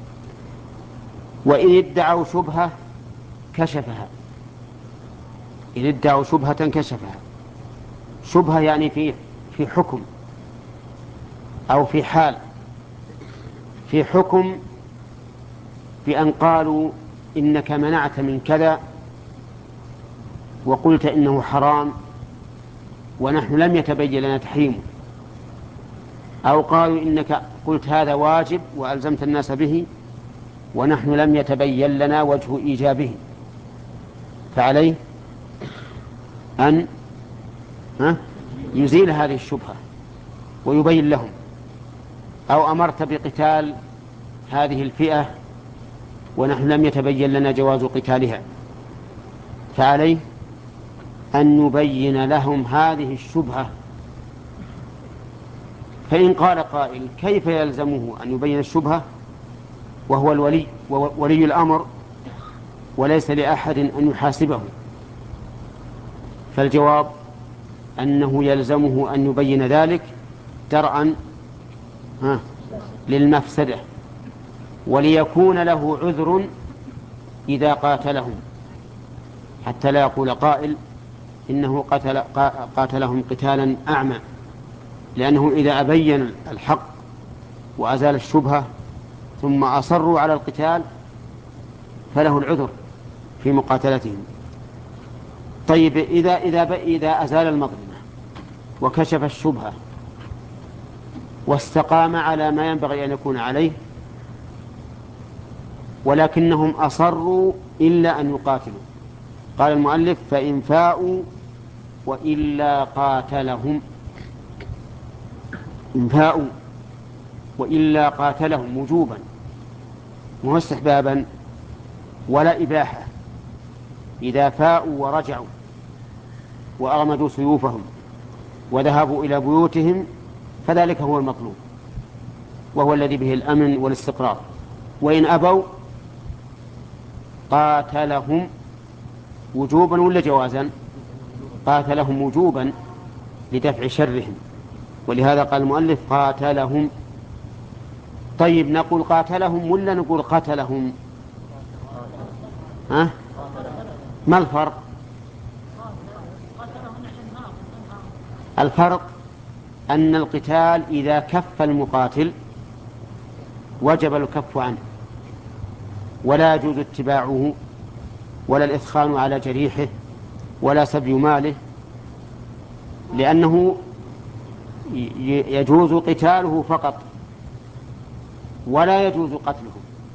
وإن ادعوا شبهة كشفها، إن ادعوا شبهة كشفها. شبهة يعني في في حكم أو في حال. في حكم بأن قالوا إنك منعت من كذا وقلت إنه حرام ونحن لم يتبين لنا تحريمه، أو قالوا إنك قلت هذا واجب وألزمت الناس به ونحن لم يتبين لنا وجه إيجابه، فعليه أن يزيل هذه الشبهة ويبين لهم. أو أمرت بقتال هذه الفئة ونحن لم يتبين لنا جواز قتالها، فعليه أن يبين لهم هذه الشبهة. فإن قال قائل: كيف يلزمه أن يبين الشبهة وهو الولي وولي الأمر وليس لأحد أن يحاسبه؟ فالجواب أنه يلزمه أن يبين ذلك درءا للمفسدة، وليكون له عذر إذا قاتلهم، حتى لا يقول قائل إنه قتل قاتلهم قتالا أعمى، لأنه إذا أبين الحق وأزال الشبهة ثم أصروا على القتال فله العذر في مقاتلتهم. طيب إذا, إذا, إذا أزال المظلمة وكشف الشبهة واستقام على ما ينبغي أن يكون عليه ولكنهم أصروا إلا أن يقاتلوا، قال المؤلف: فإن فاءوا وإلا قاتلهم. إن فاءوا وإلا قاتلهم وجوبا مو استحبابا ولا إباحة. إذا فاءوا ورجعوا وأغمدوا سيوفهم وذهبوا إلى بيوتهم فذلك هو المطلوب وهو الذي به الأمن والاستقرار. وإن أبوا قاتلهم وجوبا ولا جوازا؟ قاتلهم وجوبا لدفع شرهم، ولهذا قال المؤلف قاتلهم. طيب نقول قاتلهم ولا نقول قتلهم؟ ها؟ ما الفرق؟ الفرق أن القتال إذا كف المقاتل وجب الكف عنه ولا يجوز اتباعه ولا الإثخان على جريحه ولا سبي ماله، لأنه يجوز قتاله فقط ولا يجوز قتله.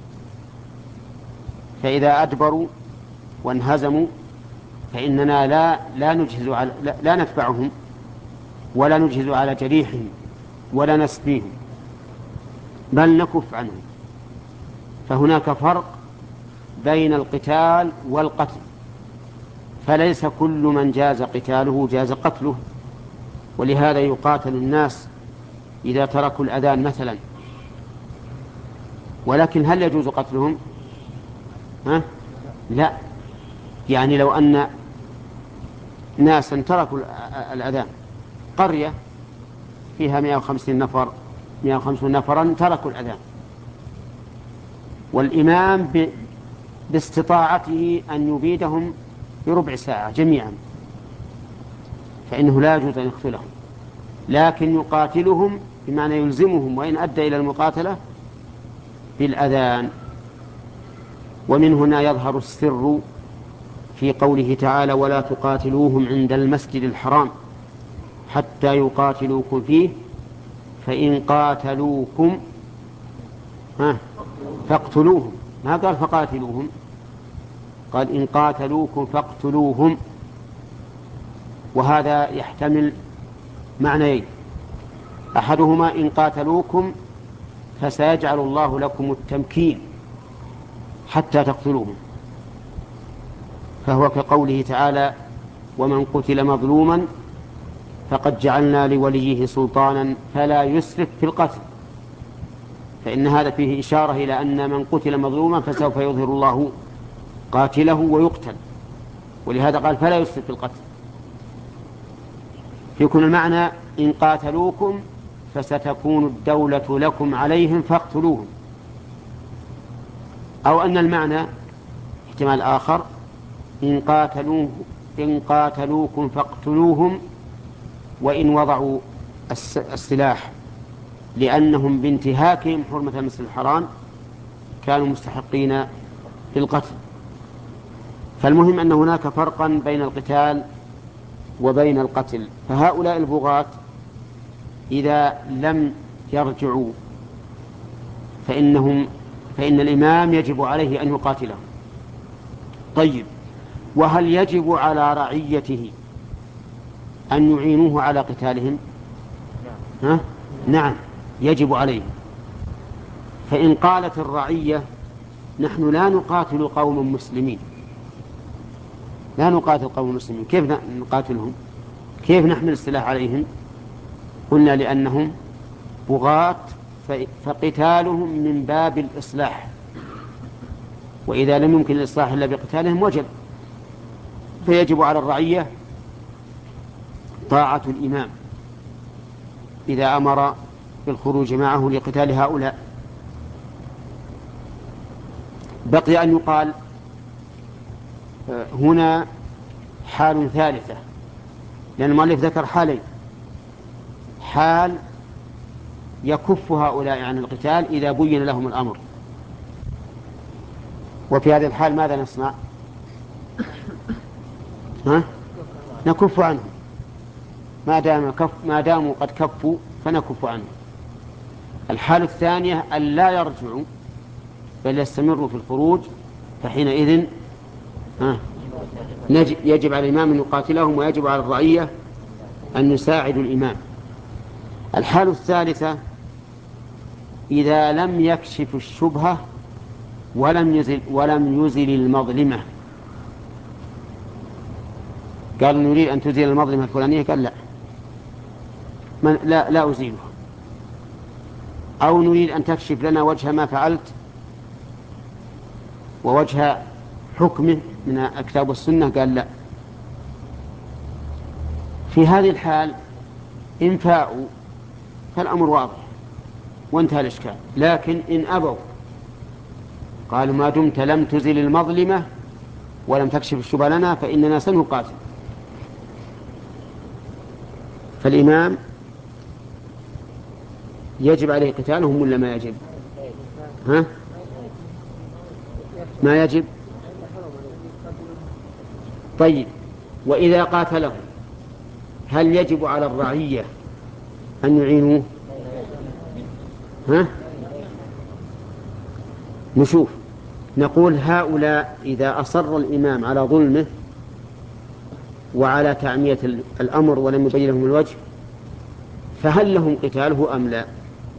فإذا أدبروا وانهزموا فإننا لا لا نجهز على لا, لا نتبعهم ولا نجهز على جريحهم ولا نسبيهم بل نكف عنهم. فهناك فرق بين القتال والقتل، فليس كل من جاز قتاله جاز قتله. ولهذا يقاتل الناس إذا تركوا الأذان مثلا، ولكن هل يجوز قتلهم؟ ها؟ لا. يعني لو أن ناسا تركوا الأذان، قرية فيها مئة وخمسين نفر مئة وخمسين نفرا تركوا الأذان، والإمام ب... باستطاعته أن يبيدهم بربع ساعة جميعا، فإنه لا يجوز أن يقتلهم، لكن يقاتلهم بمعنى يلزمهم وإن أدى إلى المقاتلة بالأذان. ومن هنا يظهر السر في قوله تعالى ولا تقاتلوهم عند المسجد الحرام حتى يقاتلوكم فيه فإن قاتلوكم ها فاقتلوهم، ما قال فقاتلوهم، قال إن قاتلوكم فاقتلوهم. وهذا يحتمل معنيين: أحدهما إن قاتلوكم فسيجعل الله لكم التمكين حتى تقتلوهم، فهو كقوله تعالى ومن قتل مظلوما فقد جعلنا لوليه سلطانا فلا يسرف في القتل، فإن هذا فيه إشارة إلى أن من قتل مظلوما فسوف يظهر الله قاتله ويقتل، ولهذا قال فلا يسرف في القتل. يكون المعنى إن قاتلوكم فستكون الدولة لكم عليهم فاقتلوهم، أو أن المعنى احتمال آخر إن قاتلوه إن قاتلوكم فاقتلوهم وإن وضعوا السلاح، لأنهم بانتهاكهم حرمة المسجد الحرام كانوا مستحقين للقتل. فالمهم أن هناك فرقا بين القتال وبين القتل. فهؤلاء البغاة إذا لم يرجعوا فإنهم فإن الإمام يجب عليه أن يقاتلهم. طيب، وهل يجب على رعيته أن يعينوه على قتالهم؟ ها؟ نعم، يجب عليه. فإن قالت الرعية نحن لا نقاتل قوم مسلمين، لا نقاتل قوم مسلمين، كيف نقاتلهم؟ كيف نحمل السلاح عليهم؟ قلنا لأنهم بغاة فقتالهم من باب الإصلاح، وإذا لم يمكن الإصلاح إلا بقتالهم وجب. فيجب على الرعية طاعة الإمام إذا أمر بالخروج معه لقتال هؤلاء. بقي أن يقال هنا حال ثالثة، لأن المؤلف ذكر حالين: حال يكف هؤلاء عن القتال إذا بين لهم الأمر، وفي هذه الحال ماذا نصنع؟ ها؟ نكف عنهم ما دام كف ما داموا قد كفوا فنكف عنهم. الحالة الثانية أن لا يرجعوا بل يستمروا في الخروج، فحينئذ ها يجب على الإمام أن يقاتلهم، ويجب على الرعية أن يساعدوا الإمام. الحالة الثالثة إذا لم يكشف الشبهة ولم يزل, ولم يزل المظلمة. قال نريد أن تزيل المظلمة الفلانية، قال لا من لا, لا أزيلها. أو نريد أن تكشف لنا وجه ما فعلت ووجه حكمه من الكتاب والسنة، قال لا. في هذه الحال إن فاءوا فالأمر واضح وانتهى الإشكال. لكن إن أبوا قالوا ما دمت لم تزل المظلمة ولم تكشف الشبهة لنا فإننا سنقاتل. فالإمام يجب عليه قتالهم ولا ما يجب؟ ها؟ ما يجب. طيب، وإذا قاتلهم هل يجب على الرعية أن يعينوه؟ ها؟ نشوف، نقول هؤلاء إذا أصر الإمام على ظلمه وعلى تعمية الأمر ولم يبين لهم الوجه فهل لهم قتاله أم لا؟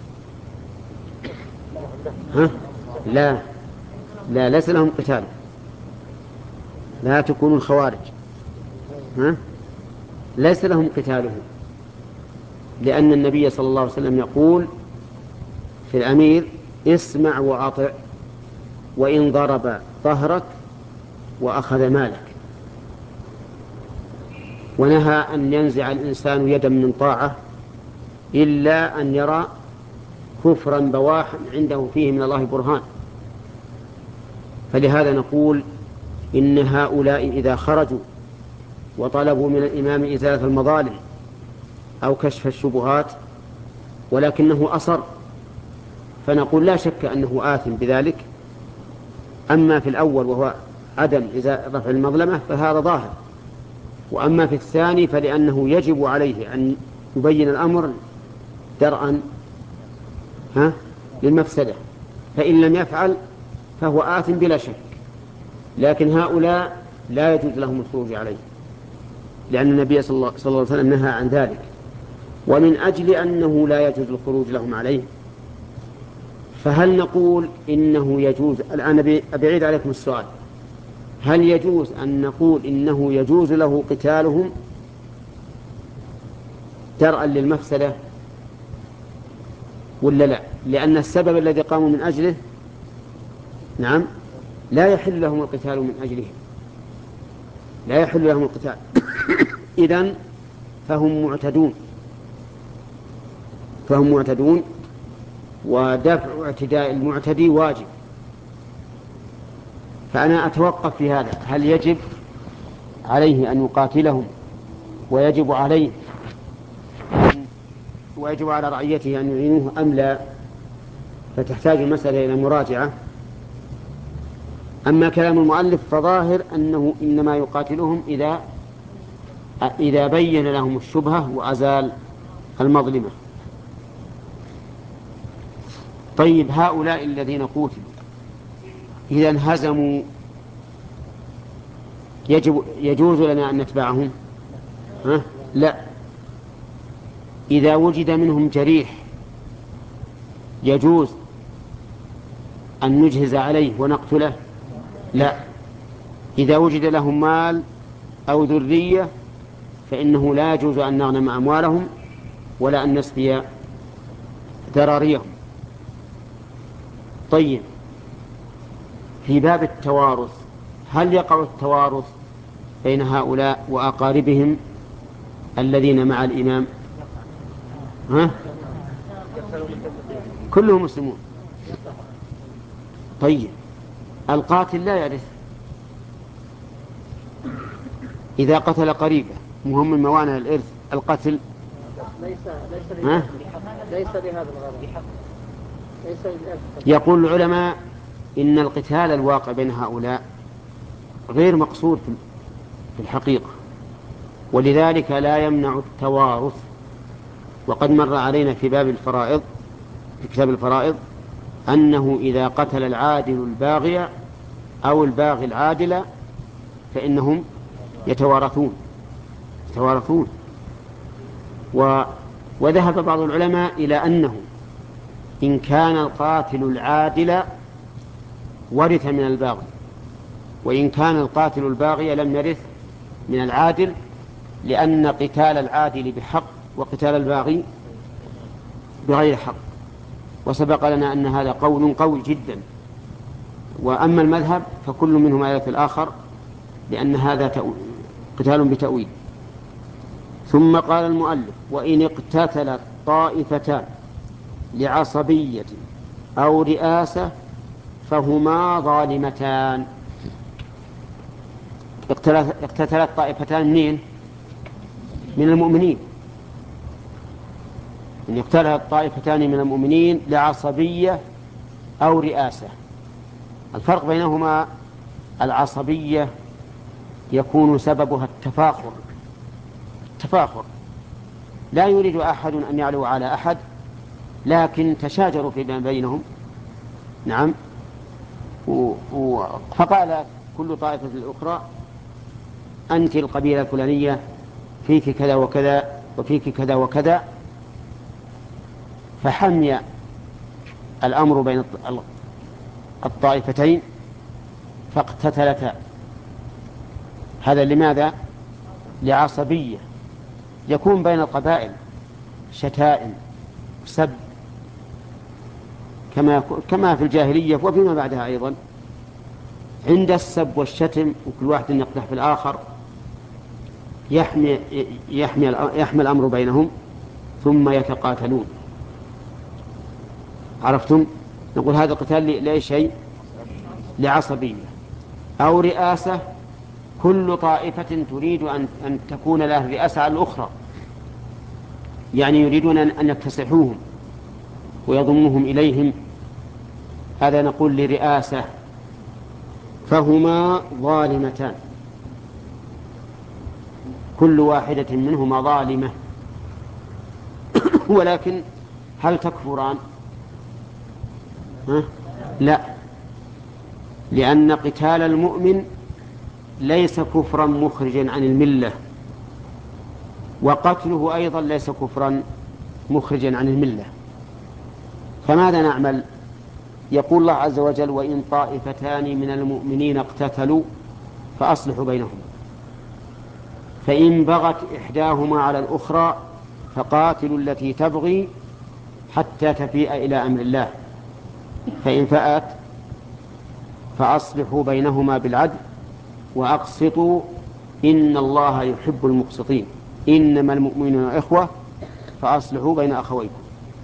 ها؟ لا لا ليس لهم قتال، لا تكونوا الخوارج، ها؟ ليس لهم قتاله، لأن النبي صلى الله عليه وسلم يقول في الأمير اسمع وأطع وإن ضرب ظهرك وأخذ مالك، ونهى أن ينزع الإنسان يدا من طاعة إلا أن يرى كفرا بواحا عنده فيه من الله برهان. فلهذا نقول إن هؤلاء إذا خرجوا وطلبوا من الإمام إزالة المظالم أو كشف الشبهات ولكنه أصر فنقول لا شك أنه آثم بذلك. أما في الأول وهو عدم إزالة رفع المظلمة فهذا ظاهر، وأما في الثاني فلأنه يجب عليه أن يبين الأمر درءا ها للمفسدة، فإن لم يفعل فهو آثم بلا شك. لكن هؤلاء لا يجوز لهم الخروج عليه لأن النبي صلى الله عليه وسلم نهى عن ذلك. ومن أجل أنه لا يجوز الخروج لهم عليه فهل نقول إنه يجوز الآن؟ أبعيد عليكم السؤال، هل يجوز أن نقول إنه يجوز له قتالهم درءا للمفسدة ولا لا؟ لأن السبب الذي قاموا من أجله نعم لا يحل لهم القتال من أجله، لا يحل لهم القتال إذن فهم معتدون فهم معتدون ودفع اعتداء المعتدي واجب. فأنا أتوقف في هذا، هل يجب عليه أن يقاتلهم ويجب عليه ويجب على رعيته أن يعينوه أم لا؟ فتحتاج المسألة إلى مراجعة. أما كلام المؤلف فظاهر أنه إنما يقاتلهم إذا إذا بين لهم الشبهة وأزال المظلمة. طيب، هؤلاء الذين قتلوا إذا انهزموا يجب يجوز لنا أن نتبعهم؟ ها؟ لا. إذا وجد منهم جريح يجوز أن نجهز عليه ونقتله؟ لا. إذا وجد لهم مال أو ذرية فإنه لا يجوز أن نغنم أموالهم ولا أن نسبي ذراريهم. طيب، في باب التوارث هل يقع التوارث بين هؤلاء وأقاربهم الذين مع الإمام؟ ها؟ كلهم مسلمون. طيب، القاتل لا يرث إذا قتل قريبه، مهم من موانع الإرث القتل. ليس ليس ها؟ ليس لهذا الغرض. ليس يقول العلماء إن القتال الواقع بين هؤلاء غير مقصود في الحقيقة، ولذلك لا يمنع التوارث. وقد مر علينا في باب الفرائض في كتاب الفرائض أنه إذا قتل العادل الباغي أو الباغي العادل فإنهم يتوارثون يتوارثون وذهب بعض العلماء إلى أنه إن كان القاتل العادل ورث من الباغي، وإن كان القاتل الباغي لم يرث من العادل، لأن قتال العادل بحق وقتال الباغي بغير حق. وسبق لنا أن هذا قول قوي جدا. وأما المذهب فكل منهما يرث الآخر، لأن هذا قتال بتأويل. ثم قال المؤلف: وإن اقتتل طائفتان لعصبية أو رئاسة فهما ظالمتان. اقتتلت طائفتان منين؟ من المؤمنين. إن اقتتلت طائفتان من المؤمنين لعصبية أو رئاسة. الفرق بينهما: العصبية يكون سببها التفاخر التفاخر لا يريد أحد أن يعلو على أحد، لكن تشاجروا فيما بينهم. نعم. و... و... فقال كل طائفة الأخرى: أنت القبيلة الفلانية، فيك كذا وكذا وفيك كذا وكذا، فحمي الأمر بين الطائفتين فاقتتلتا. هذا لماذا؟ لعصبية. يكون بين القبائل شتائم سب، كما كما في الجاهلية وفيما بعدها أيضا. عند السب والشتم وكل واحد يقدح في الآخر يحمي يحمي يحمي الأمر بينهم ثم يتقاتلون. عرفتم؟ نقول هذا القتال لا شيء لعصبية أو رئاسة. كل طائفة تريد أن, أن تكون لها الرئاسة على الأخرى، يعني يريدون أن يكتسحوهم ويضموهم إليهم. هذا نقول لرئاسة. فهما ظالمتان، كل واحدة منهما ظالمة. ولكن هل تكفران؟ ها؟ لا، لأن قتال المؤمن ليس كفرا مخرجا عن الملة، وقتله أيضا ليس كفرا مخرجا عن الملة. فماذا نعمل؟ يقول الله عز وجل: وإن طائفتان من المؤمنين اقتتلوا فأصلحوا بينهم، فإن بغت إحداهما على الأخرى فقاتلوا التي تبغي حتى تفيء إلى أمر الله، فإن فأت فأصلحوا بينهما بالعدل وأقسطوا إن الله يحب المقسطين. إنما المؤمنون إخوة فأصلحوا بين أخويكم.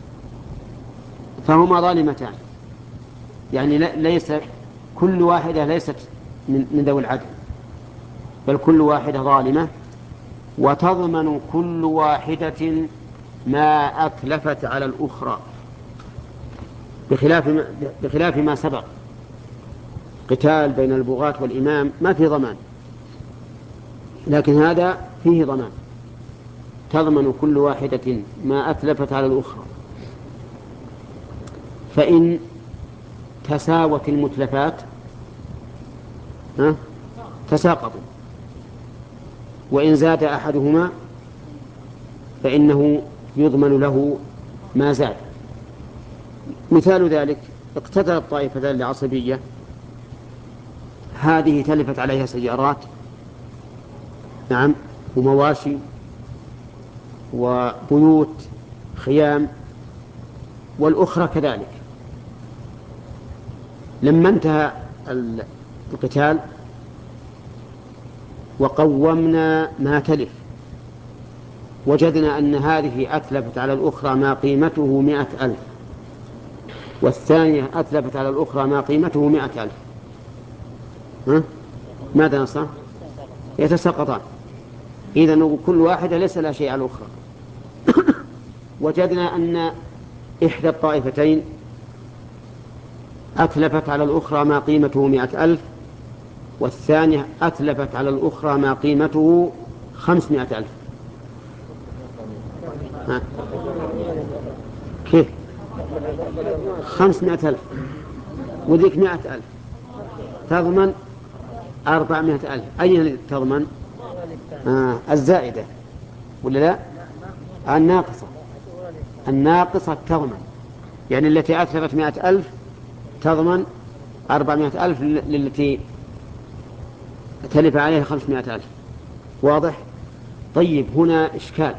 فهما ظالمتان، يعني ليس كل واحدة ليست من ذوي العدل، بل كل واحدة ظالمة، وتضمن كل واحدة ما أتلفت على الأخرى، بخلاف بخلاف ما سبق. قتال بين البغاة والإمام ما في ضمان، لكن هذا فيه ضمان، تضمن كل واحدة ما أتلفت على الأخرى. فإن تساوت المتلفات تساقطوا، وإن زاد أحدهما فإنه يضمن له ما زاد. مثال ذلك: اقتتلت طائفتان لعصبية، هذه تلفت عليها سيارات، نعم، ومواشي وبيوت خيام، والأخرى كذلك. لما انتهى القتال وقومنا ما تلف، وجدنا أن هذه أتلفت على الأخرى ما قيمته مئة ألف، والثانية أتلفت على الأخرى ما قيمته مئة ألف، ها؟ ماذا نصنع؟ يتساقطان. إذن كل واحدة ليس لها شيء على الأخرى. وجدنا أن إحدى الطائفتين أتلفت على الأخرى ما قيمته مئة ألف، والثانية أتلفت على الأخرى ما قيمته خمسمائة ألف. ها؟ كيف؟ خمسمائة ألف وذيك مئة ألف، تضمن أربعمائة ألف. أين تضمن؟ آه الزائدة ولا لا؟ الناقصة. الناقصة تضمن، يعني التي أتلفت مائة ألف تضمن أربعمائة ألف للتي تلف عليها خمسمائة ألف. واضح؟ طيب هنا إشكال.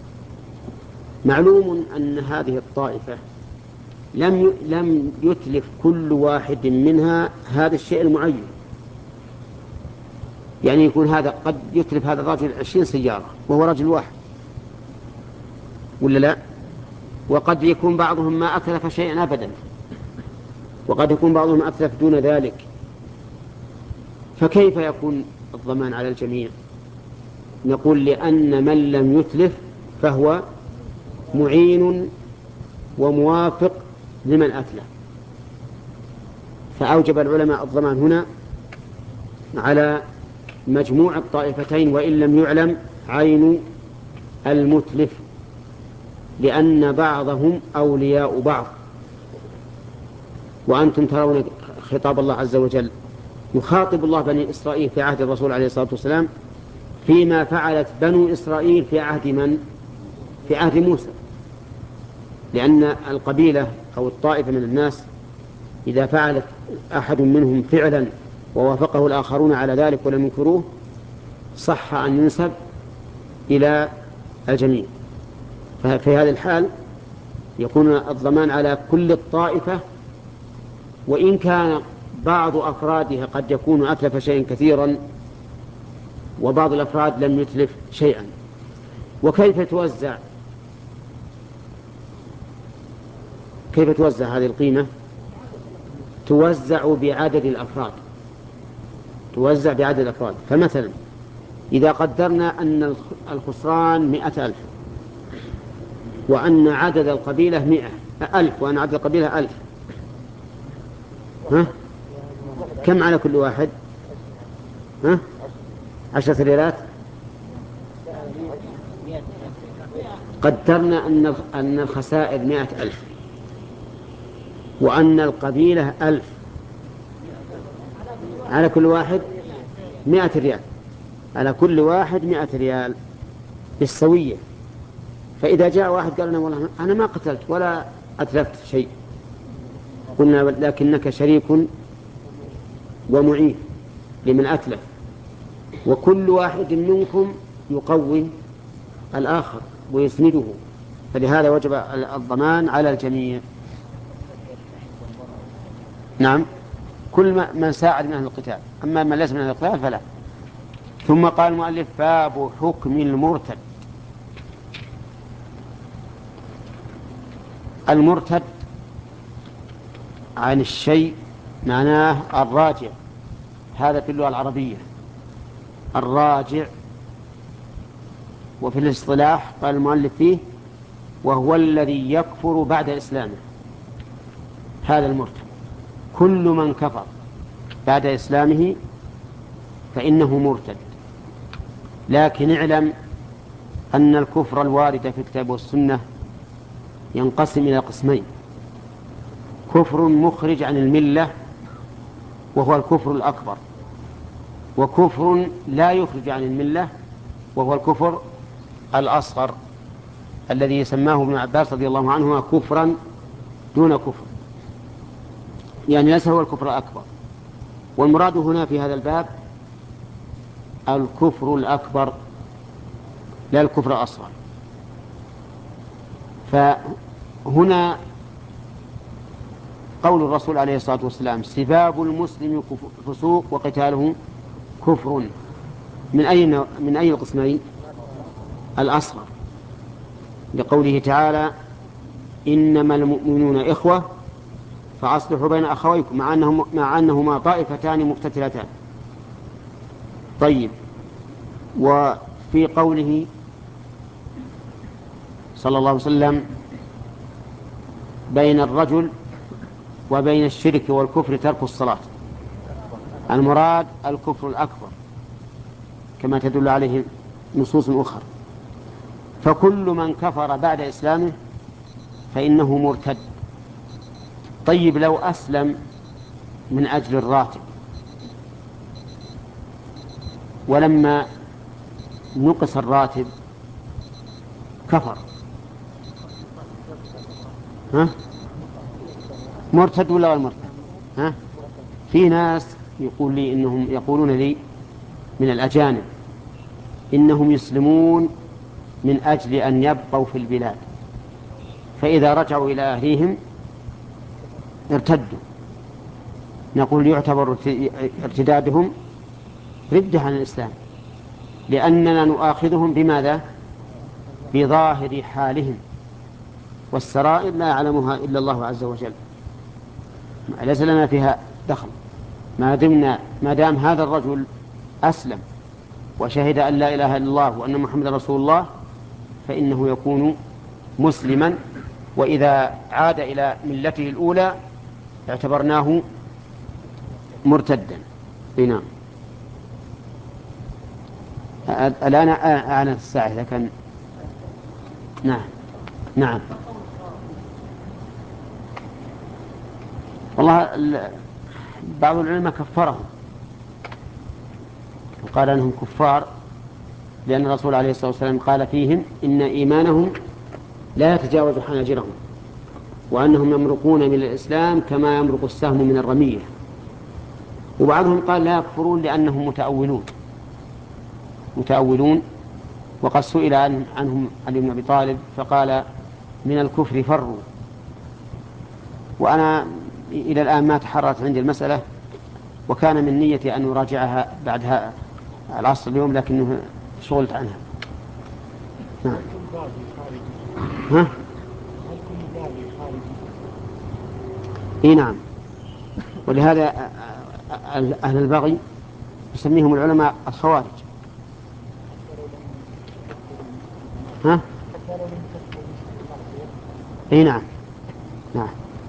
معلوم أن هذه الطائفة لم لم يتلف كل واحد منها هذا الشيء المعين، يعني يكون هذا قد يتلف هذا الرجل عشرين سيارة وهو رجل واحد، ولا لا؟ وقد يكون بعضهم ما أتلف شيئا أبدا، وقد يكون بعضهم أتلف دون ذلك، فكيف يكون الضمان على الجميع؟ نقول لأن من لم يتلف فهو معين وموافق لمن أتلف، فأوجب العلماء الضمان هنا على مجموع الطائفتين وإن لم يعلم عين المتلف، لأن بعضهم أولياء بعض. وأنتم ترون خطاب الله عز وجل يخاطب الله بني إسرائيل في عهد الرسول عليه الصلاة والسلام فيما فعلت بنو إسرائيل في عهد من؟ في عهد موسى، لأن القبيلة أو الطائفة من الناس إذا فعلت أحد منهم فعلا ووافقه الآخرون على ذلك ولم ينكروه صح أن ينسب إلى الجميع. ففي هذه الحال يكون الضمان على كل الطائفة، وإن كان بعض أفرادها قد يكون أتلف شيئا كثيرا وبعض الأفراد لم يتلف شيئا. وكيف توزع كيف توزع هذه القيمة؟ توزع بعدد الأفراد توزع بعدد الأفراد. فمثلا إذا قدرنا أن الخسران مئة ألف وأن عدد القبيلة مئة ألف وأن عدد القبيلة ألف، ها؟ كم على كل واحد؟ ها؟ عشرة ريالات. قدرنا أن أن الخسائر مئة ألف وأن القبيلة ألف، على كل واحد مئة ريال، على كل واحد مئة ريال بالسوية. فإذا جاء واحد قال لنا والله أنا ما قتلت ولا أتلفت شيء، قلنا لكنك شريك ومعين لمن أتلف، وكل واحد منكم يقوي الآخر ويسنده، فلهذا وجب الضمان على الجميع. نعم، كل من ساعد من أهل القتال، أما من ليس من أهل القتال فلا. ثم قال المؤلف باب حكم المرتد. المرتد عن الشيء معناه الراجع، هذا في اللغة العربية الراجع. وفي الاصطلاح قال المؤلف فيه وهو الذي يكفر بعد إسلامه، هذا المرتد. كل من كفر بعد إسلامه فإنه مرتد. لكن اعلم أن الكفر الوارد في الكتاب والسنة ينقسم إلى قسمين: كفر مخرج عن الملة وهو الكفر الأكبر، وكفر لا يخرج عن الملة وهو الكفر الأصغر الذي سماه ابن عباس رضي الله عنهما كفرا دون كفر، يعني ليس هو الكفر الأكبر. والمراد هنا في هذا الباب الكفر الأكبر لا الكفر الأصغر. فهنا قول الرسول عليه الصلاة والسلام سباب المسلم فسوق وقتاله كفر، من أي من أي القسمين؟ الأصغر، لقوله تعالى إنما المؤمنون إخوة فأصلحوا بين أخويكم، مع أنهم مع أنهما طائفتان مقتتلتان. طيب، وفي قوله صلى الله عليه وسلم بين الرجل وبين الشرك والكفر ترك الصلاة، المراد الكفر الأكبر كما تدل عليه نصوص أخرى. فكل من كفر بعد إسلامه فإنه مرتد. طيب، لو أسلم من أجل الراتب ولما نقص الراتب كفر، ها؟ مرتد ولا غير مرتد؟ ها؟ في ناس يقول لي إنهم يقولون لي من الأجانب إنهم يسلمون من أجل أن يبقوا في البلاد، فإذا رجعوا إلى أهليهم ارتدوا. نقول يعتبر ارتدادهم ردة عن الإسلام، لأننا نؤاخذهم بماذا؟ بظاهر حالهم، والسرائر لا يعلمها إلا الله عز وجل، ليس لنا فيها دخل. ما دمنا ما دام هذا الرجل أسلم وشهد أن لا إله إلا الله وأن محمد رسول الله فإنه يكون مسلما، وإذا عاد إلى ملته الأولى اعتبرناه مرتدا. نعم. الآن أعلن الساعة إذا كان. نعم نعم. والله بعض العلماء كفرهم وقال أنهم كفار، لأن الرسول عليه الصلاة والسلام قال فيهم إن إيمانهم لا يتجاوز حناجرهم، وأنهم يمرقون من الإسلام كما يمرق السهم من الرمية. وبعضهم قال لا يكفرون لأنهم متأولون متأولون وقد سئل عنهم علي بن أبي طالب فقال من الكفر فروا. وأنا إلى الآن ما تحررت عندي المسألة، وكان من نيتي أن أراجعها بعد العصر اليوم لكنه شغلت عنها. نعم. ها؟ إيه نعم. ولهذا أهل البغي يسميهم العلماء الخوارج. ها؟ إيه نعم نعم.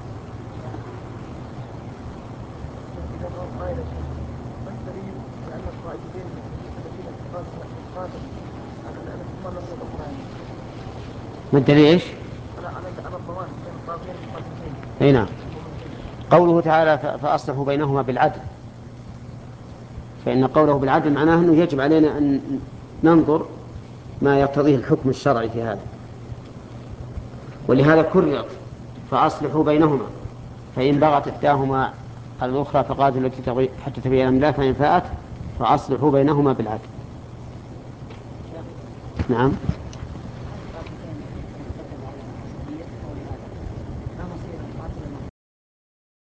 ما الدليل ايش؟ اي نعم. قوله تعالى فأصلحوا بينهما بالعدل، فإن قوله بالعدل معناه أنه يجب علينا أن ننظر ما يقتضيه الحكم الشرعي في هذا، ولهذا كررت فأصلحوا بينهما، فإن بغت إحداهما على الأخرى فقاتلوا التي تبغي حتى تبين أمر الله، فإن فاءت فأصلحوا بينهما بالعدل. نعم.